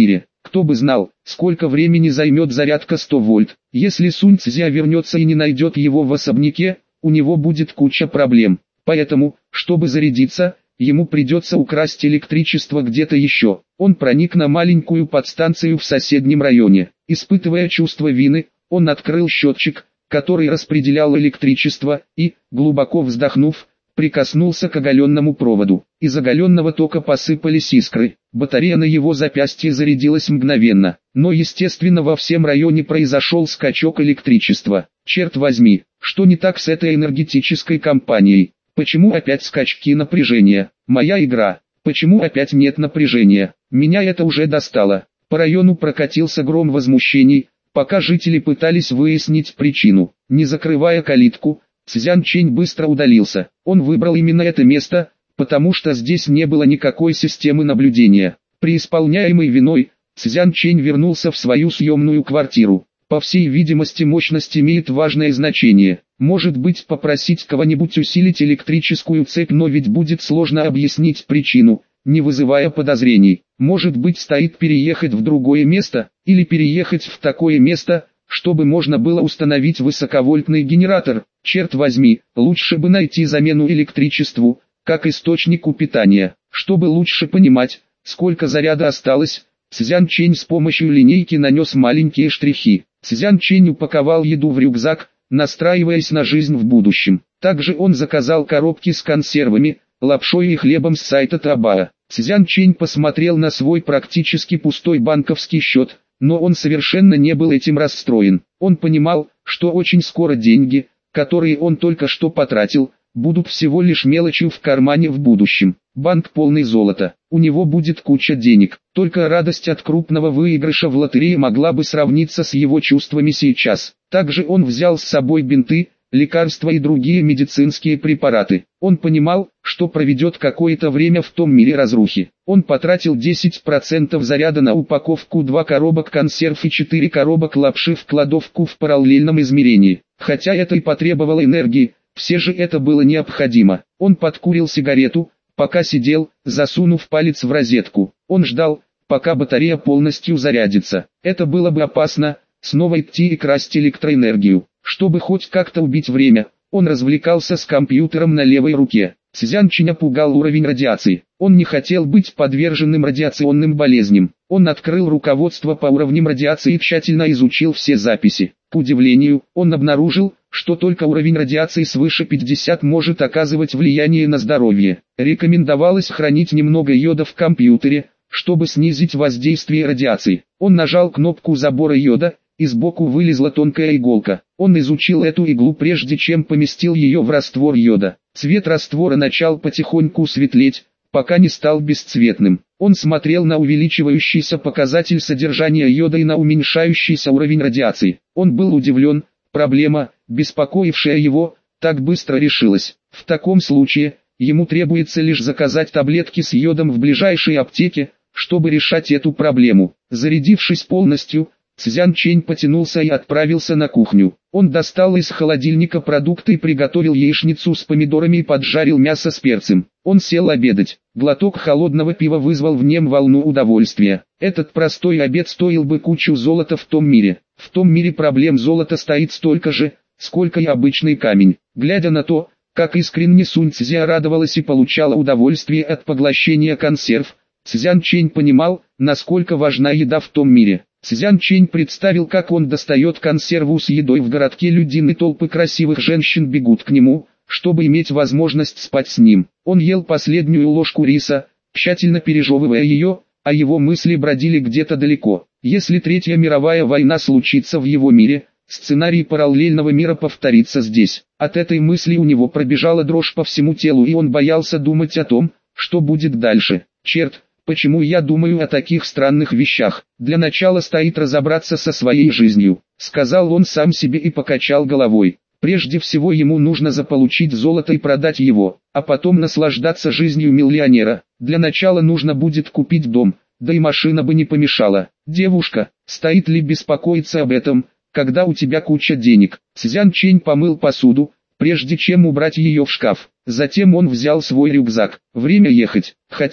Кто бы знал, сколько времени займет зарядка сто вольт. Если Сунь Цзя вернется и не найдет его в особняке, у него будет куча проблем. Поэтому, чтобы зарядиться, ему придется украсть электричество где-то еще. Он проник на маленькую подстанцию в соседнем районе. Испытывая чувство вины, он открыл счетчик, который распределял электричество, и, глубоко вздохнув, прикоснулся к оголенному проводу. Из оголенного тока посыпались искры. Батарея на его запястье зарядилась мгновенно. Но естественно во всем районе произошел скачок электричества. Черт возьми, что не так с этой энергетической компанией? Почему опять скачки напряжения? Моя игра. Почему опять нет напряжения? Меня это уже достало. По району прокатился гром возмущений, пока жители пытались выяснить причину. Не закрывая калитку, Цзян Чэнь быстро удалился. Он выбрал именно это место, потому что здесь не было никакой системы наблюдения. Преисполняемый виной, Цзян Чэнь вернулся в свою съемную квартиру. По всей видимости, мощность имеет важное значение. Может быть, попросить кого-нибудь усилить электрическую цепь, но ведь будет сложно объяснить причину, не вызывая подозрений. Может быть, стоит переехать в другое место, или переехать в такое место, чтобы можно было установить высоковольтный генератор. Черт возьми, лучше бы найти замену электричеству, как источнику питания. Чтобы лучше понимать, сколько заряда осталось, Цзян Чэнь с помощью линейки нанес маленькие штрихи. Цзян Чэнь упаковал еду в рюкзак, настраиваясь на жизнь в будущем. Также он заказал коробки с консервами, лапшой и хлебом с сайта Табаа. Цзян Чэнь посмотрел на свой практически пустой банковский счет, но он совершенно не был этим расстроен. Он понимал, что очень скоро деньги, которые он только что потратил, будут всего лишь мелочью в кармане в будущем. Банк полный золота, у него будет куча денег. Только радость от крупного выигрыша в лотерее могла бы сравниться с его чувствами сейчас. Также он взял с собой бинты, лекарства и другие медицинские препараты. Он понимал, что проведет какое-то время в том мире разрухи. Он потратил десять процентов заряда на упаковку два коробок консерв и четыре коробок лапши в кладовку в параллельном измерении. Хотя это и потребовало энергии, все же это было необходимо. Он подкурил сигарету, пока сидел, засунув палец в розетку. Он ждал, пока батарея полностью зарядится. Это было бы опасно, снова идти и красть электроэнергию. Чтобы хоть как-то убить время, он развлекался с компьютером на левой руке. Цзян Чэня пугал уровень радиации. Он не хотел быть подверженным радиационным болезням. Он открыл руководство по уровням радиации и тщательно изучил все записи. К удивлению, он обнаружил, что только уровень радиации свыше пятидесяти может оказывать влияние на здоровье. Рекомендовалось хранить немного йода в компьютере, чтобы снизить воздействие радиации. Он нажал кнопку забора йода, и сбоку вылезла тонкая иголка. Он изучил эту иглу прежде чем поместил ее в раствор йода. Цвет раствора начал потихоньку светлеть, пока не стал бесцветным. Он смотрел на увеличивающийся показатель содержания йода и на уменьшающийся уровень радиации. Он был удивлен, проблема, беспокоившая его, так быстро решилась. В таком случае, ему требуется лишь заказать таблетки с йодом в ближайшей аптеке, чтобы решать эту проблему. Зарядившись полностью, Цзян Чэнь потянулся и отправился на кухню. Он достал из холодильника продукты и приготовил яичницу с помидорами и поджарил мясо с перцем. Он сел обедать. Глоток холодного пива вызвал в нем волну удовольствия. Этот простой обед стоил бы кучу золота в том мире. В том мире проблем золота стоит столько же, сколько и обычный камень. Глядя на то, как искренне Сунь Цзя радовалась и получала удовольствие от поглощения консерв, Цзян Чэнь понимал, насколько важна еда в том мире. Цзян Чэнь представил, как он достает консерву с едой в городке Людин, и толпы красивых женщин бегут к нему, чтобы иметь возможность спать с ним. Он ел последнюю ложку риса, тщательно пережевывая ее, а его мысли бродили где-то далеко. Если Третья мировая война случится в его мире, сценарий параллельного мира повторится здесь. От этой мысли у него пробежала дрожь по всему телу, и он боялся думать о том, что будет дальше. Черт! Почему я думаю о таких странных вещах? Для начала стоит разобраться со своей жизнью, сказал он сам себе и покачал головой. Прежде всего ему нужно заполучить золото и продать его, а потом наслаждаться жизнью миллионера. Для начала нужно будет купить дом, да и машина бы не помешала. Девушка, стоит ли беспокоиться об этом, когда у тебя куча денег? Цзян Чэнь помыл посуду, прежде чем убрать ее в шкаф. Затем он взял свой рюкзак. Время ехать, хотя...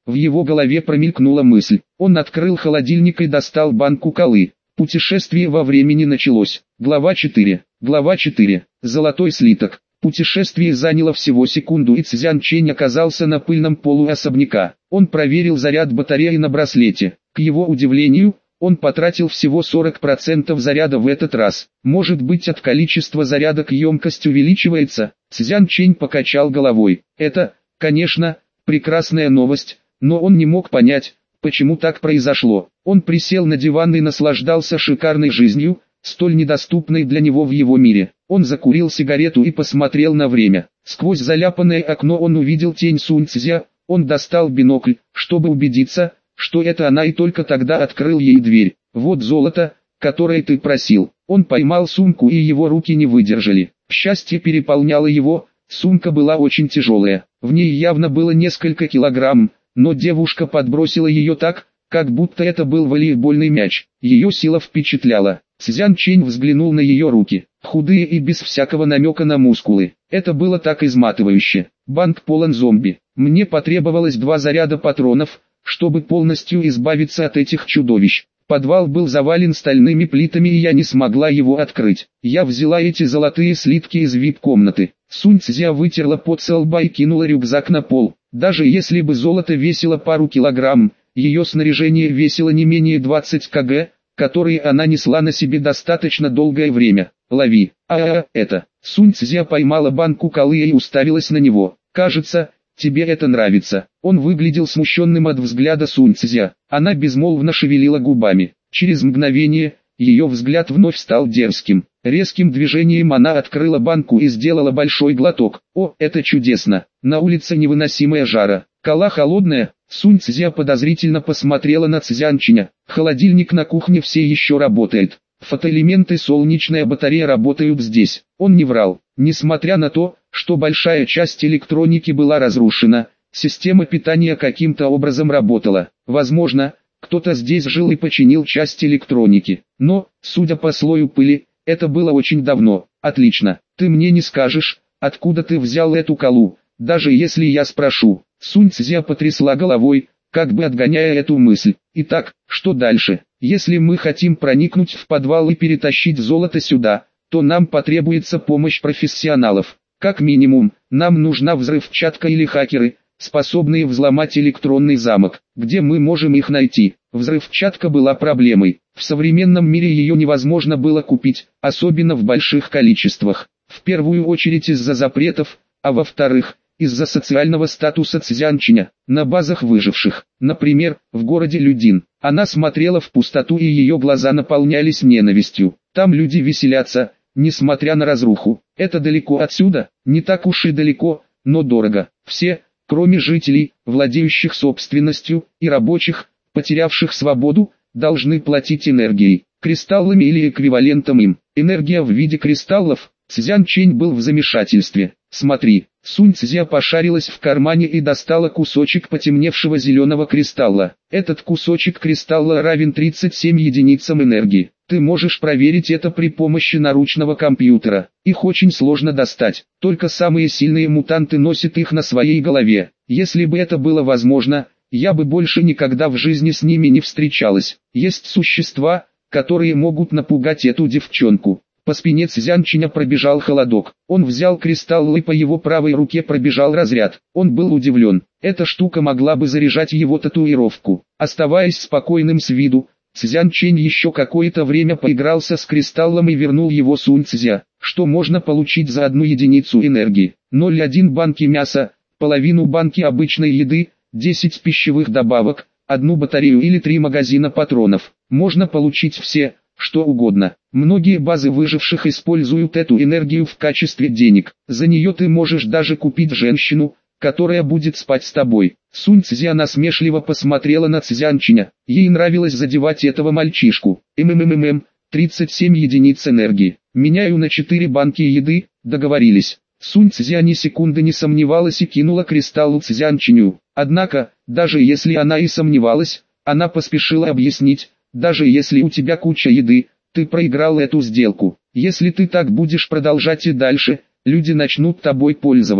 В его голове промелькнула мысль. Он открыл холодильник и достал банку колы. Путешествие во времени началось. Глава четыре. Глава четыре. Золотой слиток. Путешествие заняло всего секунду, и Цзян Чэнь оказался на пыльном полу особняка. Он проверил заряд батареи на браслете. К его удивлению, он потратил всего сорок процентов заряда в этот раз. Может быть, от количества зарядок емкость увеличивается? Цзян Чэнь покачал головой. Это, конечно, прекрасная новость, но он не мог понять, почему так произошло. Он присел на диван и наслаждался шикарной жизнью, столь недоступной для него в его мире. Он закурил сигарету и посмотрел на время. Сквозь заляпанное окно он увидел тень Сунь Цзя. Он достал бинокль, чтобы убедиться, что это она, и только тогда открыл ей дверь. «Вот золото, которое ты просил». Он поймал сумку, и его руки не выдержали. Счастье переполняло его, сумка была очень тяжелая. В ней явно было несколько килограмм, но девушка подбросила ее так, как будто это был волейбольный мяч. Ее сила впечатляла. Цзян Чэнь взглянул на ее руки, худые и без всякого намека на мускулы. Это было так изматывающе. Банк полон зомби. Мне потребовалось два заряда патронов, чтобы полностью избавиться от этих чудовищ. Подвал был завален стальными плитами, и я не смогла его открыть. Я взяла эти золотые слитки из вип-комнаты. Сунь Цзя вытерла пот со лба и кинула рюкзак на пол. Даже если бы золото весило пару килограмм, ее снаряжение весило не менее двадцати килограмм, которые она несла на себе достаточно долгое время. «Лови». «А-а-а, это». Сунь Цзя поймала банку колы и уставилась на него. «Кажется, тебе это нравится». Он выглядел смущенным от взгляда Сунь Цзя. Она безмолвно шевелила губами. Через мгновение, ее взгляд вновь стал дерзким. Резким движением она открыла банку и сделала большой глоток. «О, это чудесно! На улице невыносимая жара. Кола холодная». Сунь Цзя подозрительно посмотрела на Цзян Чэня. «Холодильник на кухне все еще работает. Фотоэлементы, солнечная батарея работают здесь». Он не врал. Несмотря на то, что большая часть электроники была разрушена, система питания каким-то образом работала. Возможно, кто-то здесь жил и починил часть электроники. Но, судя по слою пыли, это было очень давно. «Отлично. Ты мне не скажешь, откуда ты взял эту колу, даже если я спрошу». Сунь Цзя потрясла головой, как бы отгоняя эту мысль. «Итак, что дальше? Если мы хотим проникнуть в подвал и перетащить золото сюда, то нам потребуется помощь профессионалов. Как минимум, нам нужна взрывчатка или хакеры, способные взломать электронный замок. Где мы можем их найти?» Взрывчатка была проблемой. В современном мире ее невозможно было купить, особенно в больших количествах. В первую очередь из-за запретов, а во-вторых, из-за социального статуса Цзян Чэня. На базах выживших, например, в городе Людин, она смотрела в пустоту, и ее глаза наполнялись ненавистью. Там люди веселятся, несмотря на разруху. Это далеко отсюда, не так уж и далеко, но дорого. Все, кроме жителей, владеющих собственностью, и рабочих, потерявших свободу, должны платить энергией, кристаллами или эквивалентом им. Энергия в виде кристаллов. Цзян Чэнь был в замешательстве. «Смотри». Сунь Цзя пошарилась в кармане и достала кусочек потемневшего зеленого кристалла. Этот кусочек кристалла равен тридцати семи единицам энергии. Ты можешь проверить это при помощи наручного компьютера. Их очень сложно достать. Только самые сильные мутанты носят их на своей голове. Если бы это было возможно, я бы больше никогда в жизни с ними не встречалась. Есть существа, которые могут напугать эту девчонку. По спине Цзян Чэня пробежал холодок. Он взял кристалл, и по его правой руке пробежал разряд. Он был удивлен. Эта штука могла бы заряжать его татуировку. Оставаясь спокойным с виду, Цзян Чэнь еще какое-то время поигрался с кристаллом и вернул его Сунь Цзя. Что можно получить за одну единицу энергии? ноль целых одна банки мяса, половину банки обычной еды, десять пищевых добавок, одну батарею или три магазина патронов. Можно получить все, что угодно. Многие базы выживших используют эту энергию в качестве денег. За нее ты можешь даже купить женщину, которая будет спать с тобой. Сунь Цзя насмешливо посмотрела на Цзян Чэня. Ей нравилось задевать этого мальчишку. ММММ, тридцать семь единиц энергии. Меняю на четыре банки еды, договорились. Сунь Цзя ни секунды не сомневалась и кинула кристалл Цзян Чэню. Однако, даже если она и сомневалась, она поспешила объяснить: даже если у тебя куча еды, ты проиграл эту сделку. Если ты так будешь продолжать и дальше, люди начнут тобой пользоваться.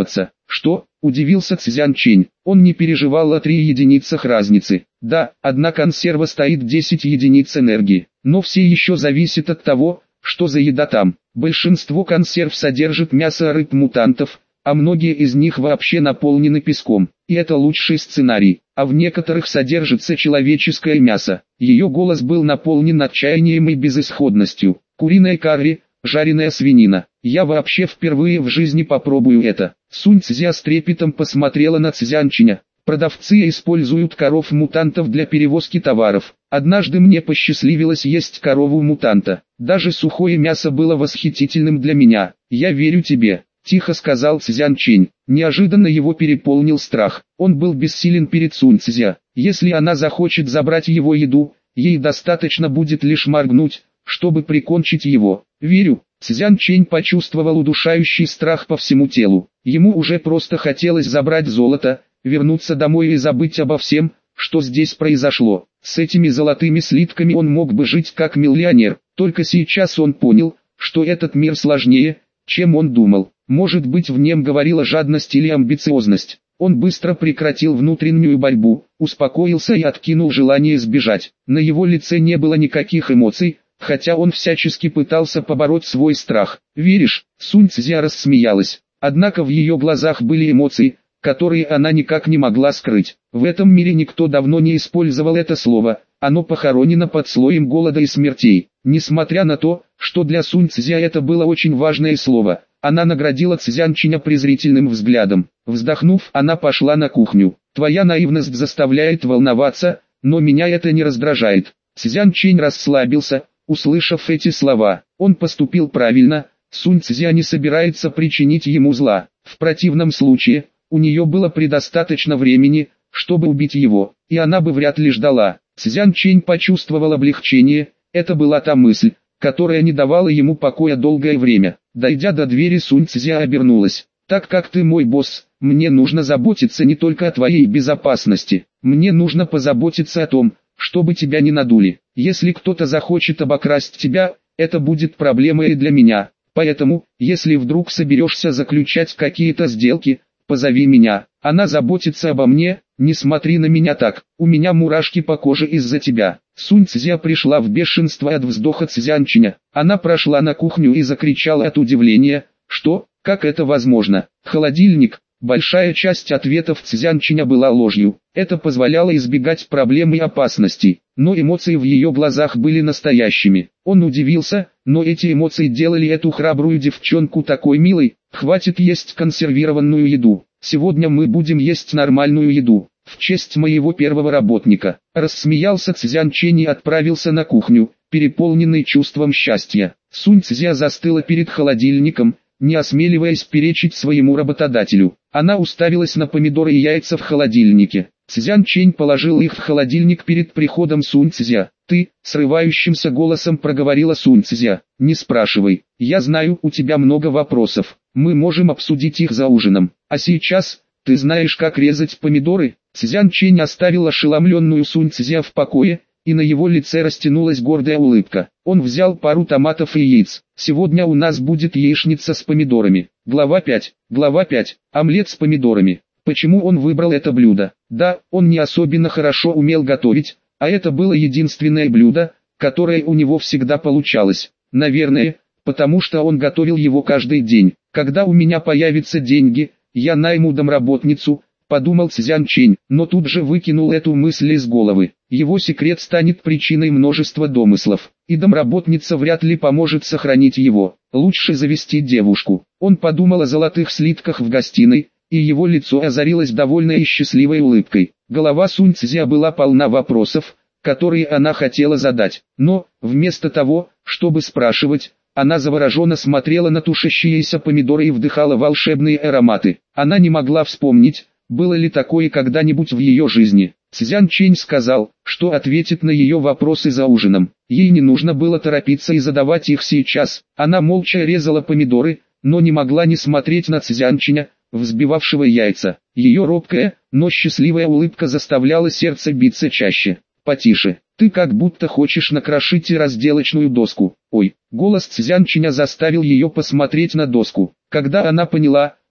Что? Удивился Цзянчень. Он не переживал о три единицах разницы. Да, одна консерва стоит десять единиц энергии, но все еще зависит от того, что за еда там. Большинство консерв содержит мясо рыб-мутантов, а многие из них вообще наполнены песком. И это лучший сценарий, а в некоторых содержится человеческое мясо. Ее голос был наполнен отчаянием и безысходностью. Куриное карри, жареная свинина. Я вообще впервые в жизни попробую это. Сунь Цзя с трепетом посмотрела на Цзянченя. Продавцы используют коров-мутантов для перевозки товаров. Однажды мне посчастливилось есть корову-мутанта. Даже сухое мясо было восхитительным для меня. Я верю тебе, тихо сказал Цзянчень. Неожиданно его переполнил страх. Он был бессилен перед Сунь Цзя. Если она захочет забрать его еду, ей достаточно будет лишь моргнуть, чтобы прикончить его. Верю. Цзянчень почувствовал удушающий страх по всему телу. Ему уже просто хотелось забрать золото, вернуться домой и забыть обо всем, что здесь произошло. С этими золотыми слитками он мог бы жить как миллионер. Только сейчас он понял, что этот мир сложнее, чем он думал. Может быть, в нем говорила жадность или амбициозность. Он быстро прекратил внутреннюю борьбу, успокоился и откинул желание сбежать. На его лице не было никаких эмоций, хотя он всячески пытался побороть свой страх. «Веришь?» Сунь Цзя рассмеялась. Однако в ее глазах были эмоции, которые она никак не могла скрыть. В этом мире никто давно не использовал это слово, оно похоронено под слоем голода и смертей. Несмотря на то, что для Сунь Цзя это было очень важное слово, она наградила Цзянченя презрительным взглядом. Вздохнув, она пошла на кухню. «Твоя наивность заставляет волноваться, но меня это не раздражает». Цзянчень расслабился, услышав эти слова. Он поступил правильно, Сунь Цзя не собирается причинить ему зла. В противном случае, у нее было предостаточно времени, чтобы убить его, и она бы вряд ли ждала. Цзянчень почувствовал облегчение, это была та мысль, которая не давала ему покоя долгое время. Дойдя до двери, Сунь Цзя обернулась. «Так как ты мой босс, мне нужно заботиться не только о твоей безопасности, мне нужно позаботиться о том, чтобы тебя не надули. Если кто-то захочет обокрасть тебя, это будет проблемой и для меня. Поэтому, если вдруг соберешься заключать какие-то сделки, позови меня. Она заботится обо мне, не смотри на меня так, у меня мурашки по коже из-за тебя». Сунь Цзя пришла в бешенство от вздоха Цзянченя. Она прошла на кухню и закричала от удивления: «Что? Как это возможно? Холодильник?» Большая часть ответов Цзянченя была ложью. Это позволяло избегать проблем и опасностей, но эмоции в ее глазах были настоящими. Он удивился, но эти эмоции делали эту храбрую девчонку такой милой. «Хватит есть консервированную еду. Сегодня мы будем есть нормальную еду, в честь моего первого работника». Рассмеялся Цзянчень и отправился на кухню, переполненный чувством счастья. Сунь Цзя застыла перед холодильником, не осмеливаясь перечить своему работодателю. Она уставилась на помидоры и яйца в холодильнике. Цзянчень положил их в холодильник перед приходом Сунь Цзя. «Ты», — срывающимся голосом проговорила Сунь Цзя, — «не спрашивай. Я знаю, у тебя много вопросов. Мы можем обсудить их за ужином. А сейчас, ты знаешь, как резать помидоры?» Цзянчень оставил ошеломленную Сунь Цзя в покое, и на его лице растянулась гордая улыбка. Он взял пару томатов и яиц. «Сегодня у нас будет яичница с помидорами». Глава пять. Глава пять. Омлет с помидорами. Почему он выбрал это блюдо? Да, он не особенно хорошо умел готовить, а это было единственное блюдо, которое у него всегда получалось. Наверное, потому что он готовил его каждый день. «Когда у меня появятся деньги, я найму домработницу», — подумал Цзянчень, но тут же выкинул эту мысль из головы. Его секрет станет причиной множества домыслов, и домработница вряд ли поможет сохранить его. Лучше завести девушку. Он подумал о золотых слитках в гостиной, и его лицо озарилось довольной и счастливой улыбкой. Голова Сунь Цзя была полна вопросов, которые она хотела задать, но, вместо того, чтобы спрашивать, она завороженно смотрела на тушащиеся помидоры и вдыхала волшебные ароматы. Она не могла вспомнить, было ли такое когда-нибудь в ее жизни. Цзянчень сказал, что ответит на ее вопросы за ужином. Ей не нужно было торопиться и задавать их сейчас. Она молча резала помидоры, но не могла не смотреть на Цзянченя, взбивавшего яйца. Ее робкая, но счастливая улыбка заставляла сердце биться чаще. «Потише, ты как будто хочешь накрошить и разделочную доску». «Ой», голос Цзянченя заставил ее посмотреть на доску. Когда она поняла,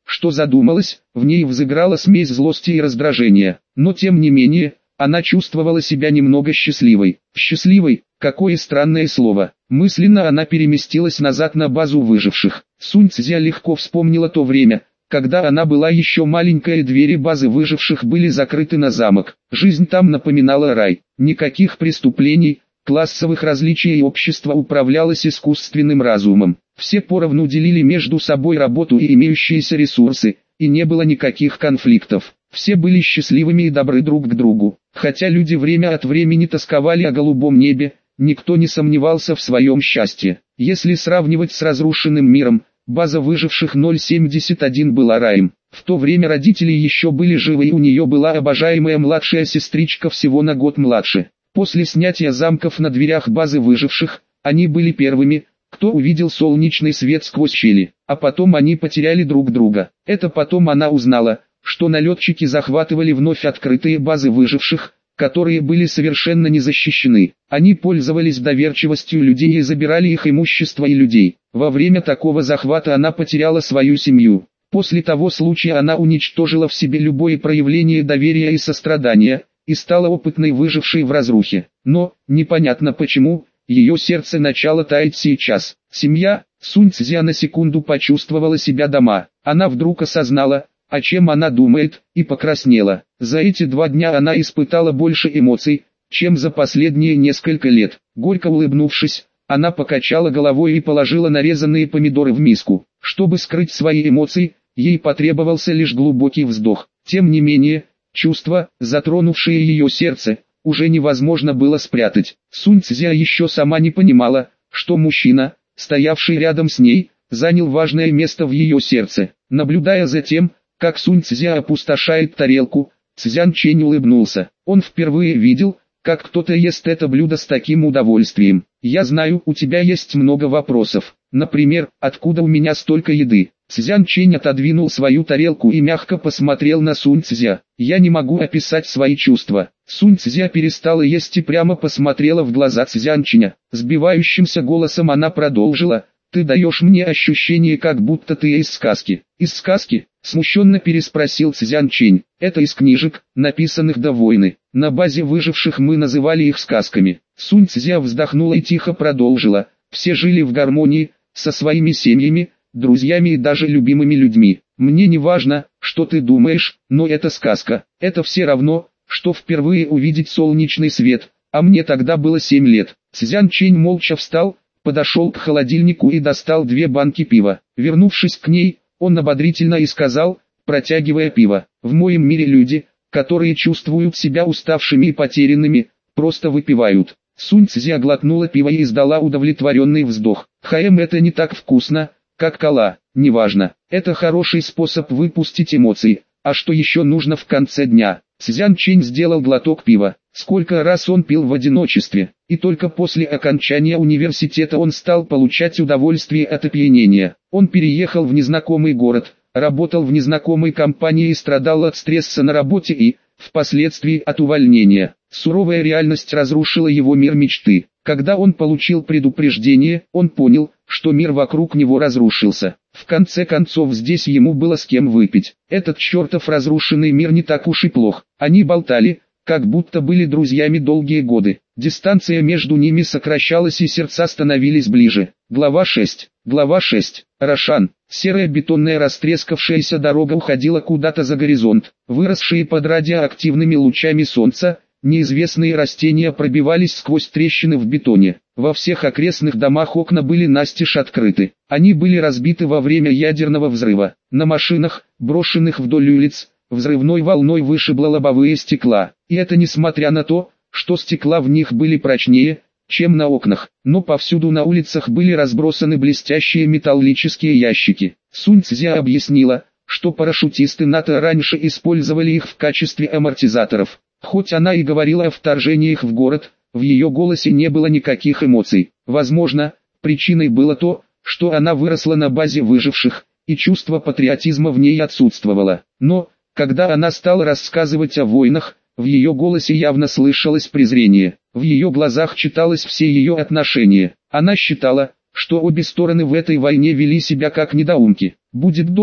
что задумалась, в ней взыграла смесь злости и раздражения. Но тем не менее, она чувствовала себя немного счастливой. Счастливой, какое странное слово. Мысленно она переместилась назад на базу выживших. Сунь Цзя легко вспомнила то время, когда она была еще маленькая, и двери базы выживших были закрыты на замок. Жизнь там напоминала рай. Никаких преступлений, классовых различий, и общество управлялось искусственным разумом. Все поровну делили между собой работу и имеющиеся ресурсы, и не было никаких конфликтов. Все были счастливыми и добры друг к другу. Хотя люди время от времени тосковали о голубом небе, никто не сомневался в своем счастье. Если сравнивать с разрушенным миром, база выживших ноль семьдесят один была раем. В то время родители еще были живы, и у нее была обожаемая младшая сестричка всего на год младше. После снятия замков на дверях базы выживших, они были первыми, кто увидел солнечный свет сквозь щели, а потом они потеряли друг друга. Это потом она узнала, что налетчики захватывали вновь открытые базы выживших, которые были совершенно не защищены. Они пользовались доверчивостью людей и забирали их имущество и людей. Во время такого захвата она потеряла свою семью. После того случая она уничтожила в себе любое проявление доверия и сострадания, и стала опытной выжившей в разрухе. Но, непонятно почему, ее сердце начало таять сейчас. Семья, Сунь Цзя на секунду почувствовала себя дома. Она вдруг осознала, о чем она думает, и покраснела. За эти два дня она испытала больше эмоций, чем за последние несколько лет. Горько улыбнувшись, она покачала головой и положила нарезанные помидоры в миску. Чтобы скрыть свои эмоции, ей потребовался лишь глубокий вздох. Тем не менее, чувства, затронувшие ее сердце, уже невозможно было спрятать. Сунь Цзя еще сама не понимала, что мужчина, стоявший рядом с ней, занял важное место в ее сердце. Наблюдая за тем, как Сунь Цзя опустошает тарелку, Цзян Чэнь улыбнулся. Он впервые видел, как кто-то ест это блюдо с таким удовольствием. «Я знаю, у тебя есть много вопросов. Например, откуда у меня столько еды?» Цзян Чэнь отодвинул свою тарелку и мягко посмотрел на Сунь Цзя. «Я не могу описать свои чувства». Сунь Цзя перестала есть и прямо посмотрела в глаза Цзян Чэня. Сбивающимся голосом она продолжила: «Ты даешь мне ощущение, как будто ты из сказки». «Из сказки?» — смущенно переспросил Цзян Чэнь. «Это из книжек, написанных до войны. На базе выживших мы называли их сказками». Сунь Цзя вздохнула и тихо продолжила: «Все жили в гармонии, со своими семьями, друзьями и даже любимыми людьми. Мне не важно, что ты думаешь, но это сказка. Это все равно, что впервые увидеть солнечный свет, а мне тогда было семь лет». Цзян Чэнь молча встал, подошел к холодильнику и достал две банки пива. Вернувшись к ней, он ободрительно и сказал, протягивая пиво: «В моем мире люди, которые чувствуют себя уставшими и потерянными, просто выпивают». Сунь Цзя глотнула пиво и издала удовлетворенный вздох. «Хаэм, это не так вкусно, как кола, неважно. Это хороший способ выпустить эмоции. А что еще нужно в конце дня?» Цзян Чэнь сделал глоток пива. Сколько раз он пил в одиночестве, и только после окончания университета он стал получать удовольствие от опьянения. Он переехал в незнакомый город, работал в незнакомой компании и страдал от стресса на работе и, впоследствии, от увольнения. Суровая реальность разрушила его мир мечты. Когда он получил предупреждение, он понял, что мир вокруг него разрушился. В конце концов, здесь ему было с кем выпить. Этот чертов разрушенный мир не так уж и плох. Они болтали, как будто были друзьями долгие годы. Дистанция между ними сокращалась и сердца становились ближе. Глава шесть. Глава шесть. Рошан. Серая бетонная растрескавшаяся дорога уходила куда-то за горизонт. Выросшие под радиоактивными лучами солнца, неизвестные растения пробивались сквозь трещины в бетоне. Во всех окрестных домах окна были настежь открыты. Они были разбиты во время ядерного взрыва. На машинах, брошенных вдоль улиц, взрывной волной вышибло лобовые стекла. И это несмотря на то, что стекла в них были прочнее, чем на окнах. Но повсюду на улицах были разбросаны блестящие металлические ящики. Сунь Цзя объяснила, что парашютисты НАТО раньше использовали их в качестве амортизаторов. Хоть она и говорила о вторжениях в город, в ее голосе не было никаких эмоций. Возможно, причиной было то, что она выросла на базе выживших, и чувство патриотизма в ней отсутствовало. Но, когда она стала рассказывать о войнах, в ее голосе явно слышалось презрение. В ее глазах читалось все ее отношения. Она считала, что обе стороны в этой войне вели себя как недоумки. «Будет дождь»,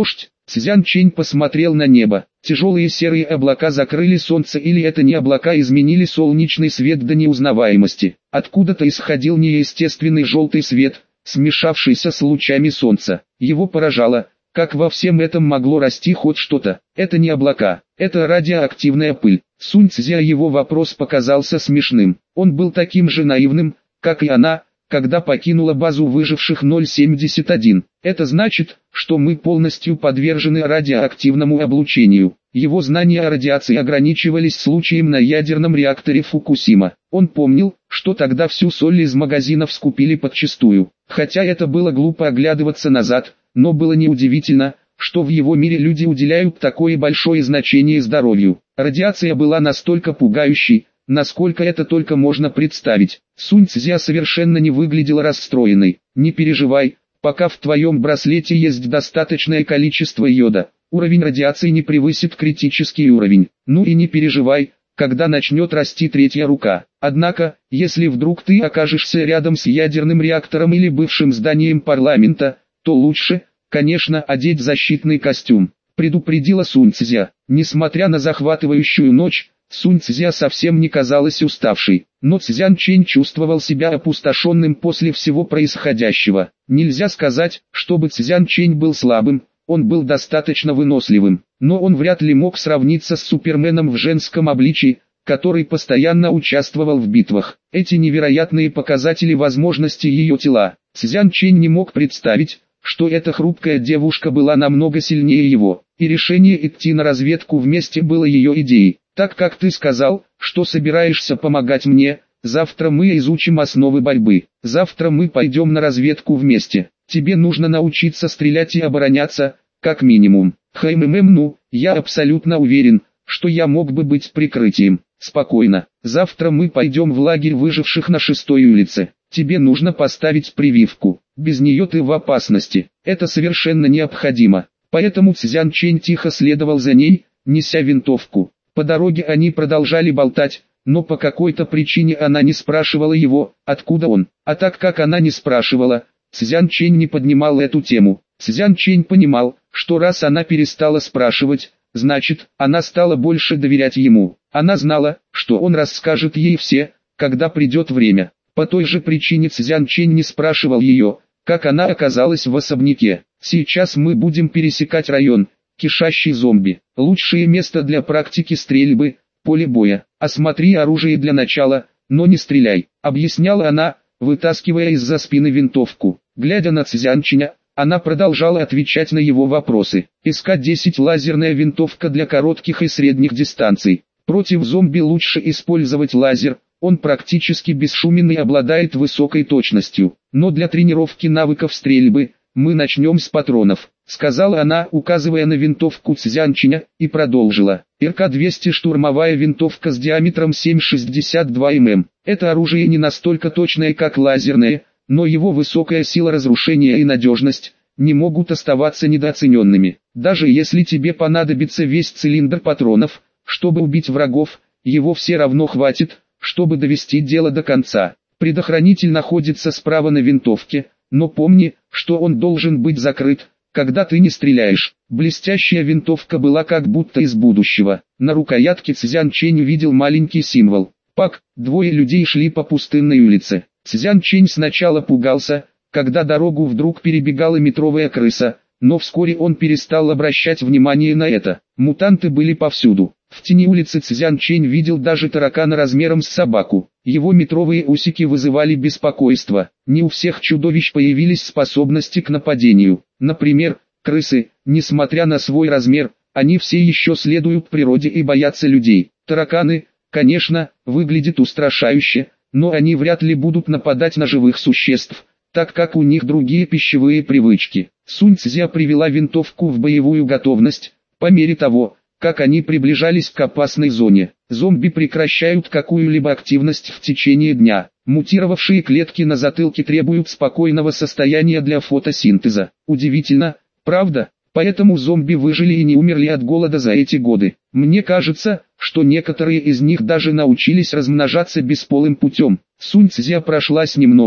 Цзян Чэнь посмотрел на небо. Тяжелые серые облака закрыли солнце, или это не облака изменили солнечный свет до неузнаваемости. Откуда-то исходил неестественный желтый свет, смешавшийся с лучами солнца. Его поражало, как во всем этом могло расти хоть что-то. Это не облака, это радиоактивная пыль. Сунь Цзя его вопрос показался смешным. Он был таким же наивным, как и она, когда покинула базу выживших ноль семьдесят один. Это значит, что мы полностью подвержены радиоактивному облучению. Его знания о радиации ограничивались случаем на ядерном реакторе Фукусима. Он помнил, что тогда всю соль из магазинов скупили подчистую. Хотя это было глупо оглядываться назад, но было неудивительно, что в его мире люди уделяют такое большое значение здоровью. Радиация была настолько пугающей, насколько это только можно представить. Сунь Цзя совершенно не выглядела расстроенной. «Не переживай, пока в твоем браслете есть достаточное количество йода, уровень радиации не превысит критический уровень. Ну и не переживай, когда начнет расти третья рука. Однако, если вдруг ты окажешься рядом с ядерным реактором или бывшим зданием парламента, то лучше, конечно, одеть защитный костюм», предупредила Сунь Цзя. Несмотря на захватывающую ночь, Сунь Цзя совсем не казалась уставшей, но Цзян Чэнь чувствовал себя опустошенным после всего происходящего. Нельзя сказать, чтобы Цзян Чэнь был слабым, он был достаточно выносливым, но он вряд ли мог сравниться с Суперменом в женском обличии, который постоянно участвовал в битвах. Эти невероятные показатели возможностей ее тела. Цзян Чэнь не мог представить, что эта хрупкая девушка была намного сильнее его, и решение идти на разведку вместе было ее идеей. «Так как ты сказал, что собираешься помогать мне, завтра мы изучим основы борьбы. Завтра мы пойдем на разведку вместе. Тебе нужно научиться стрелять и обороняться, как минимум». «Хм, ну, я абсолютно уверен, что я мог бы быть прикрытием». «Спокойно. Завтра мы пойдем в лагерь выживших на шестой улице. Тебе нужно поставить прививку. Без нее ты в опасности. Это совершенно необходимо». Поэтому Цзян Чэнь тихо следовал за ней, неся винтовку. По дороге они продолжали болтать, но по какой-то причине она не спрашивала его, откуда он. А так как она не спрашивала, Цзян Чэнь не поднимал эту тему. Цзян Чэнь понимал, что раз она перестала спрашивать, значит, она стала больше доверять ему. Она знала, что он расскажет ей все, когда придет время. По той же причине Цзян Чэнь не спрашивал ее, как она оказалась в особняке. «Сейчас мы будем пересекать район, кишащий зомби. Лучшее место для практики стрельбы – поле боя. Осмотри оружие для начала, но не стреляй», – объясняла она, вытаскивая из-за спины винтовку. Глядя на Цзян Чэня, она продолжала отвечать на его вопросы. эс ка десять лазерная винтовка для коротких и средних дистанций. Против зомби лучше использовать лазер, он практически бесшумен и обладает высокой точностью. Но для тренировки навыков стрельбы, мы начнем с патронов, сказала она, указывая на винтовку Цзян Чэня, и продолжила. эр ка двести штурмовая винтовка с диаметром семь целых шестьдесят два сотых. Это оружие не настолько точное, как лазерное, но его высокая сила разрушения и надежность не могут оставаться недооцененными. Даже если тебе понадобится весь цилиндр патронов, чтобы убить врагов, его все равно хватит, чтобы довести дело до конца. Предохранитель находится справа на винтовке, но помни, что он должен быть закрыт, когда ты не стреляешь. Блестящая винтовка была как будто из будущего. На рукоятке Цзян Чэнь увидел маленький символ. Пак, двое людей шли по пустынной улице. Цзян Чэнь сначала пугался, когда дорогу вдруг перебегала метровая крыса, но вскоре он перестал обращать внимание на это. Мутанты были повсюду. В тени улицы Цзян Чэнь видел даже таракана размером с собаку. Его метровые усики вызывали беспокойство. Не у всех чудовищ появились способности к нападению. Например, крысы, несмотря на свой размер, они все еще следуют природе и боятся людей. Тараканы, конечно, выглядят устрашающе, но они вряд ли будут нападать на живых существ, так как у них другие пищевые привычки. Сунь Цзя привела винтовку в боевую готовность. По мере того, как они приближались к опасной зоне, зомби прекращают какую-либо активность в течение дня. Мутировавшие клетки на затылке требуют спокойного состояния для фотосинтеза. Удивительно, правда? Поэтому зомби выжили и не умерли от голода за эти годы. Мне кажется, что некоторые из них даже научились размножаться бесполым путем. Сунь Цзя прошлась немного,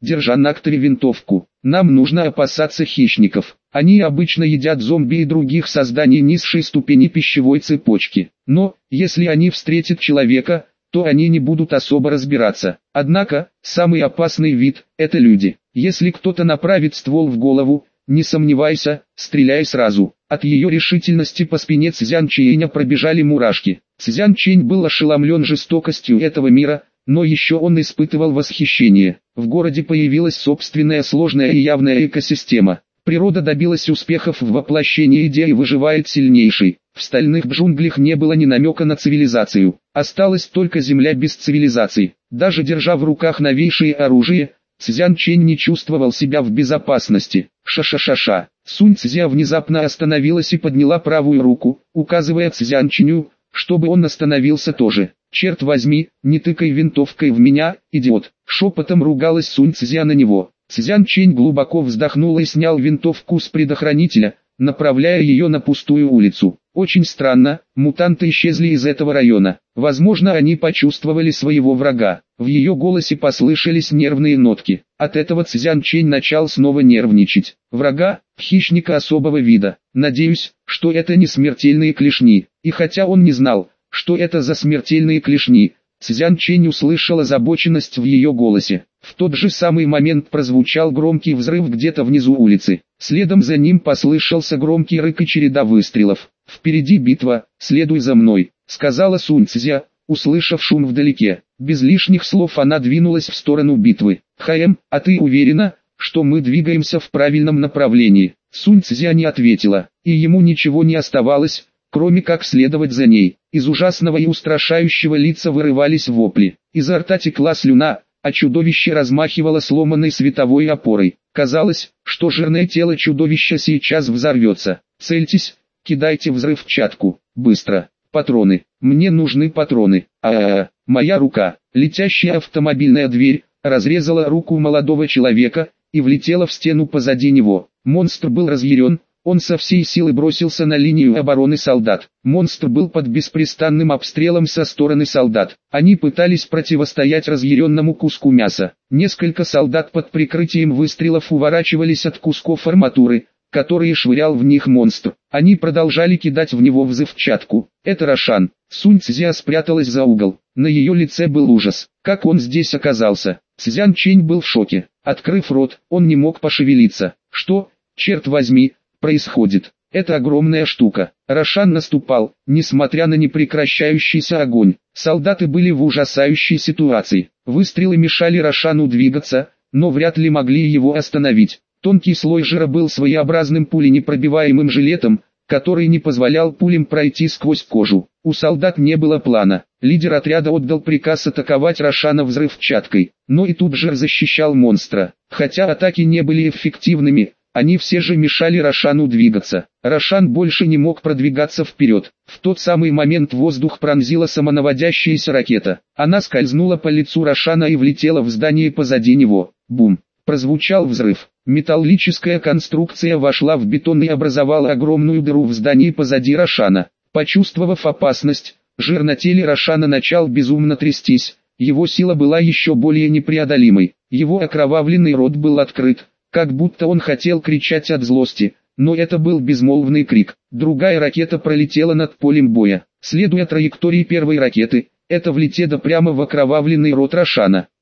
держа на наготове винтовку. Нам нужно опасаться хищников. Они обычно едят зомби и других созданий низшей ступени пищевой цепочки. Но, если они встретят человека, то они не будут особо разбираться. Однако, самый опасный вид – это люди. Если кто-то направит ствол в голову, не сомневайся, стреляй сразу. От ее решительности по спине Цзян Чэня пробежали мурашки. Цзян Чэнь был ошеломлен жестокостью этого мира, но еще он испытывал восхищение. В городе появилась собственная сложная и явная экосистема. Природа добилась успехов в воплощении идеи «выживает сильнейший». В стальных джунглях не было ни намека на цивилизацию. Осталась только земля без цивилизации. Даже держа в руках новейшее оружие, Цзян Чэнь не чувствовал себя в безопасности. Ша-ша-ша-ша. Сунь Цзя внезапно остановилась и подняла правую руку, указывая Цзян Чэню, чтобы он остановился тоже. «Черт возьми, не тыкай винтовкой в меня, идиот!» Шепотом ругалась Сунь Цзя на него. Цзян Чэнь глубоко вздохнул и снял винтовку с предохранителя, направляя ее на пустую улицу. Очень странно, мутанты исчезли из этого района. Возможно, они почувствовали своего врага. В ее голосе послышались нервные нотки. От этого Цзян Чэнь начал снова нервничать. Врага, хищника особого вида. Надеюсь, что это не смертельные клешни. И хотя он не знал, что это за смертельные клешни, Цзян Чэнь услышал озабоченность в ее голосе. В тот же самый момент прозвучал громкий взрыв где-то внизу улицы. Следом за ним послышался громкий рык и череда выстрелов. «Впереди битва, следуй за мной», — сказала Сунь Цзя, услышав шум вдалеке. Без лишних слов она двинулась в сторону битвы. «Хаэм, а ты уверена, что мы двигаемся в правильном направлении?» Сунь Цзя не ответила, и ему ничего не оставалось, кроме как следовать за ней. Из ужасного и устрашающего лица вырывались вопли. Изо рта текла слюна, а чудовище размахивало сломанной световой опорой. Казалось, что жирное тело чудовища сейчас взорвется. «Цельтесь, кидайте взрывчатку, быстро, патроны, мне нужны патроны». А-а-а, моя рука, летящая автомобильная дверь, разрезала руку молодого человека и влетела в стену позади него. Монстр был разъярен. Он со всей силы бросился на линию обороны солдат. Монстр был под беспрестанным обстрелом со стороны солдат. Они пытались противостоять разъяренному куску мяса. Несколько солдат под прикрытием выстрелов уворачивались от кусков арматуры, которые швырял в них монстр. Они продолжали кидать в него взрывчатку. «Это Рошан». Сунь Цзя спряталась за угол. На ее лице был ужас. Как он здесь оказался? Цзян Чэнь был в шоке. Открыв рот, он не мог пошевелиться. «Что, черт возьми, происходит?» Это огромная штука. Рошан наступал, несмотря на непрекращающийся огонь. Солдаты были в ужасающей ситуации. Выстрелы мешали Рошану двигаться, но вряд ли могли его остановить. Тонкий слой жира был своеобразным пуленепробиваемым жилетом, который не позволял пулям пройти сквозь кожу. У солдат не было плана. Лидер отряда отдал приказ атаковать Рошана взрывчаткой, но и тут же защищал монстра. Хотя атаки не были эффективными, они все же мешали Рошану двигаться. Рошан больше не мог продвигаться вперед. В тот самый момент воздух пронзила самонаводящаяся ракета. Она скользнула по лицу Рошана и влетела в здание позади него. Бум! Прозвучал взрыв. Металлическая конструкция вошла в бетон и образовала огромную дыру в здании позади Рошана. Почувствовав опасность, жир на теле Рошана начал безумно трястись. Его сила была еще более непреодолимой. Его окровавленный рот был открыт, как будто он хотел кричать от злости, но это был безмолвный крик. Другая ракета пролетела над полем боя. Следуя траектории первой ракеты, эта влетела прямо в окровавленный рот Рошана.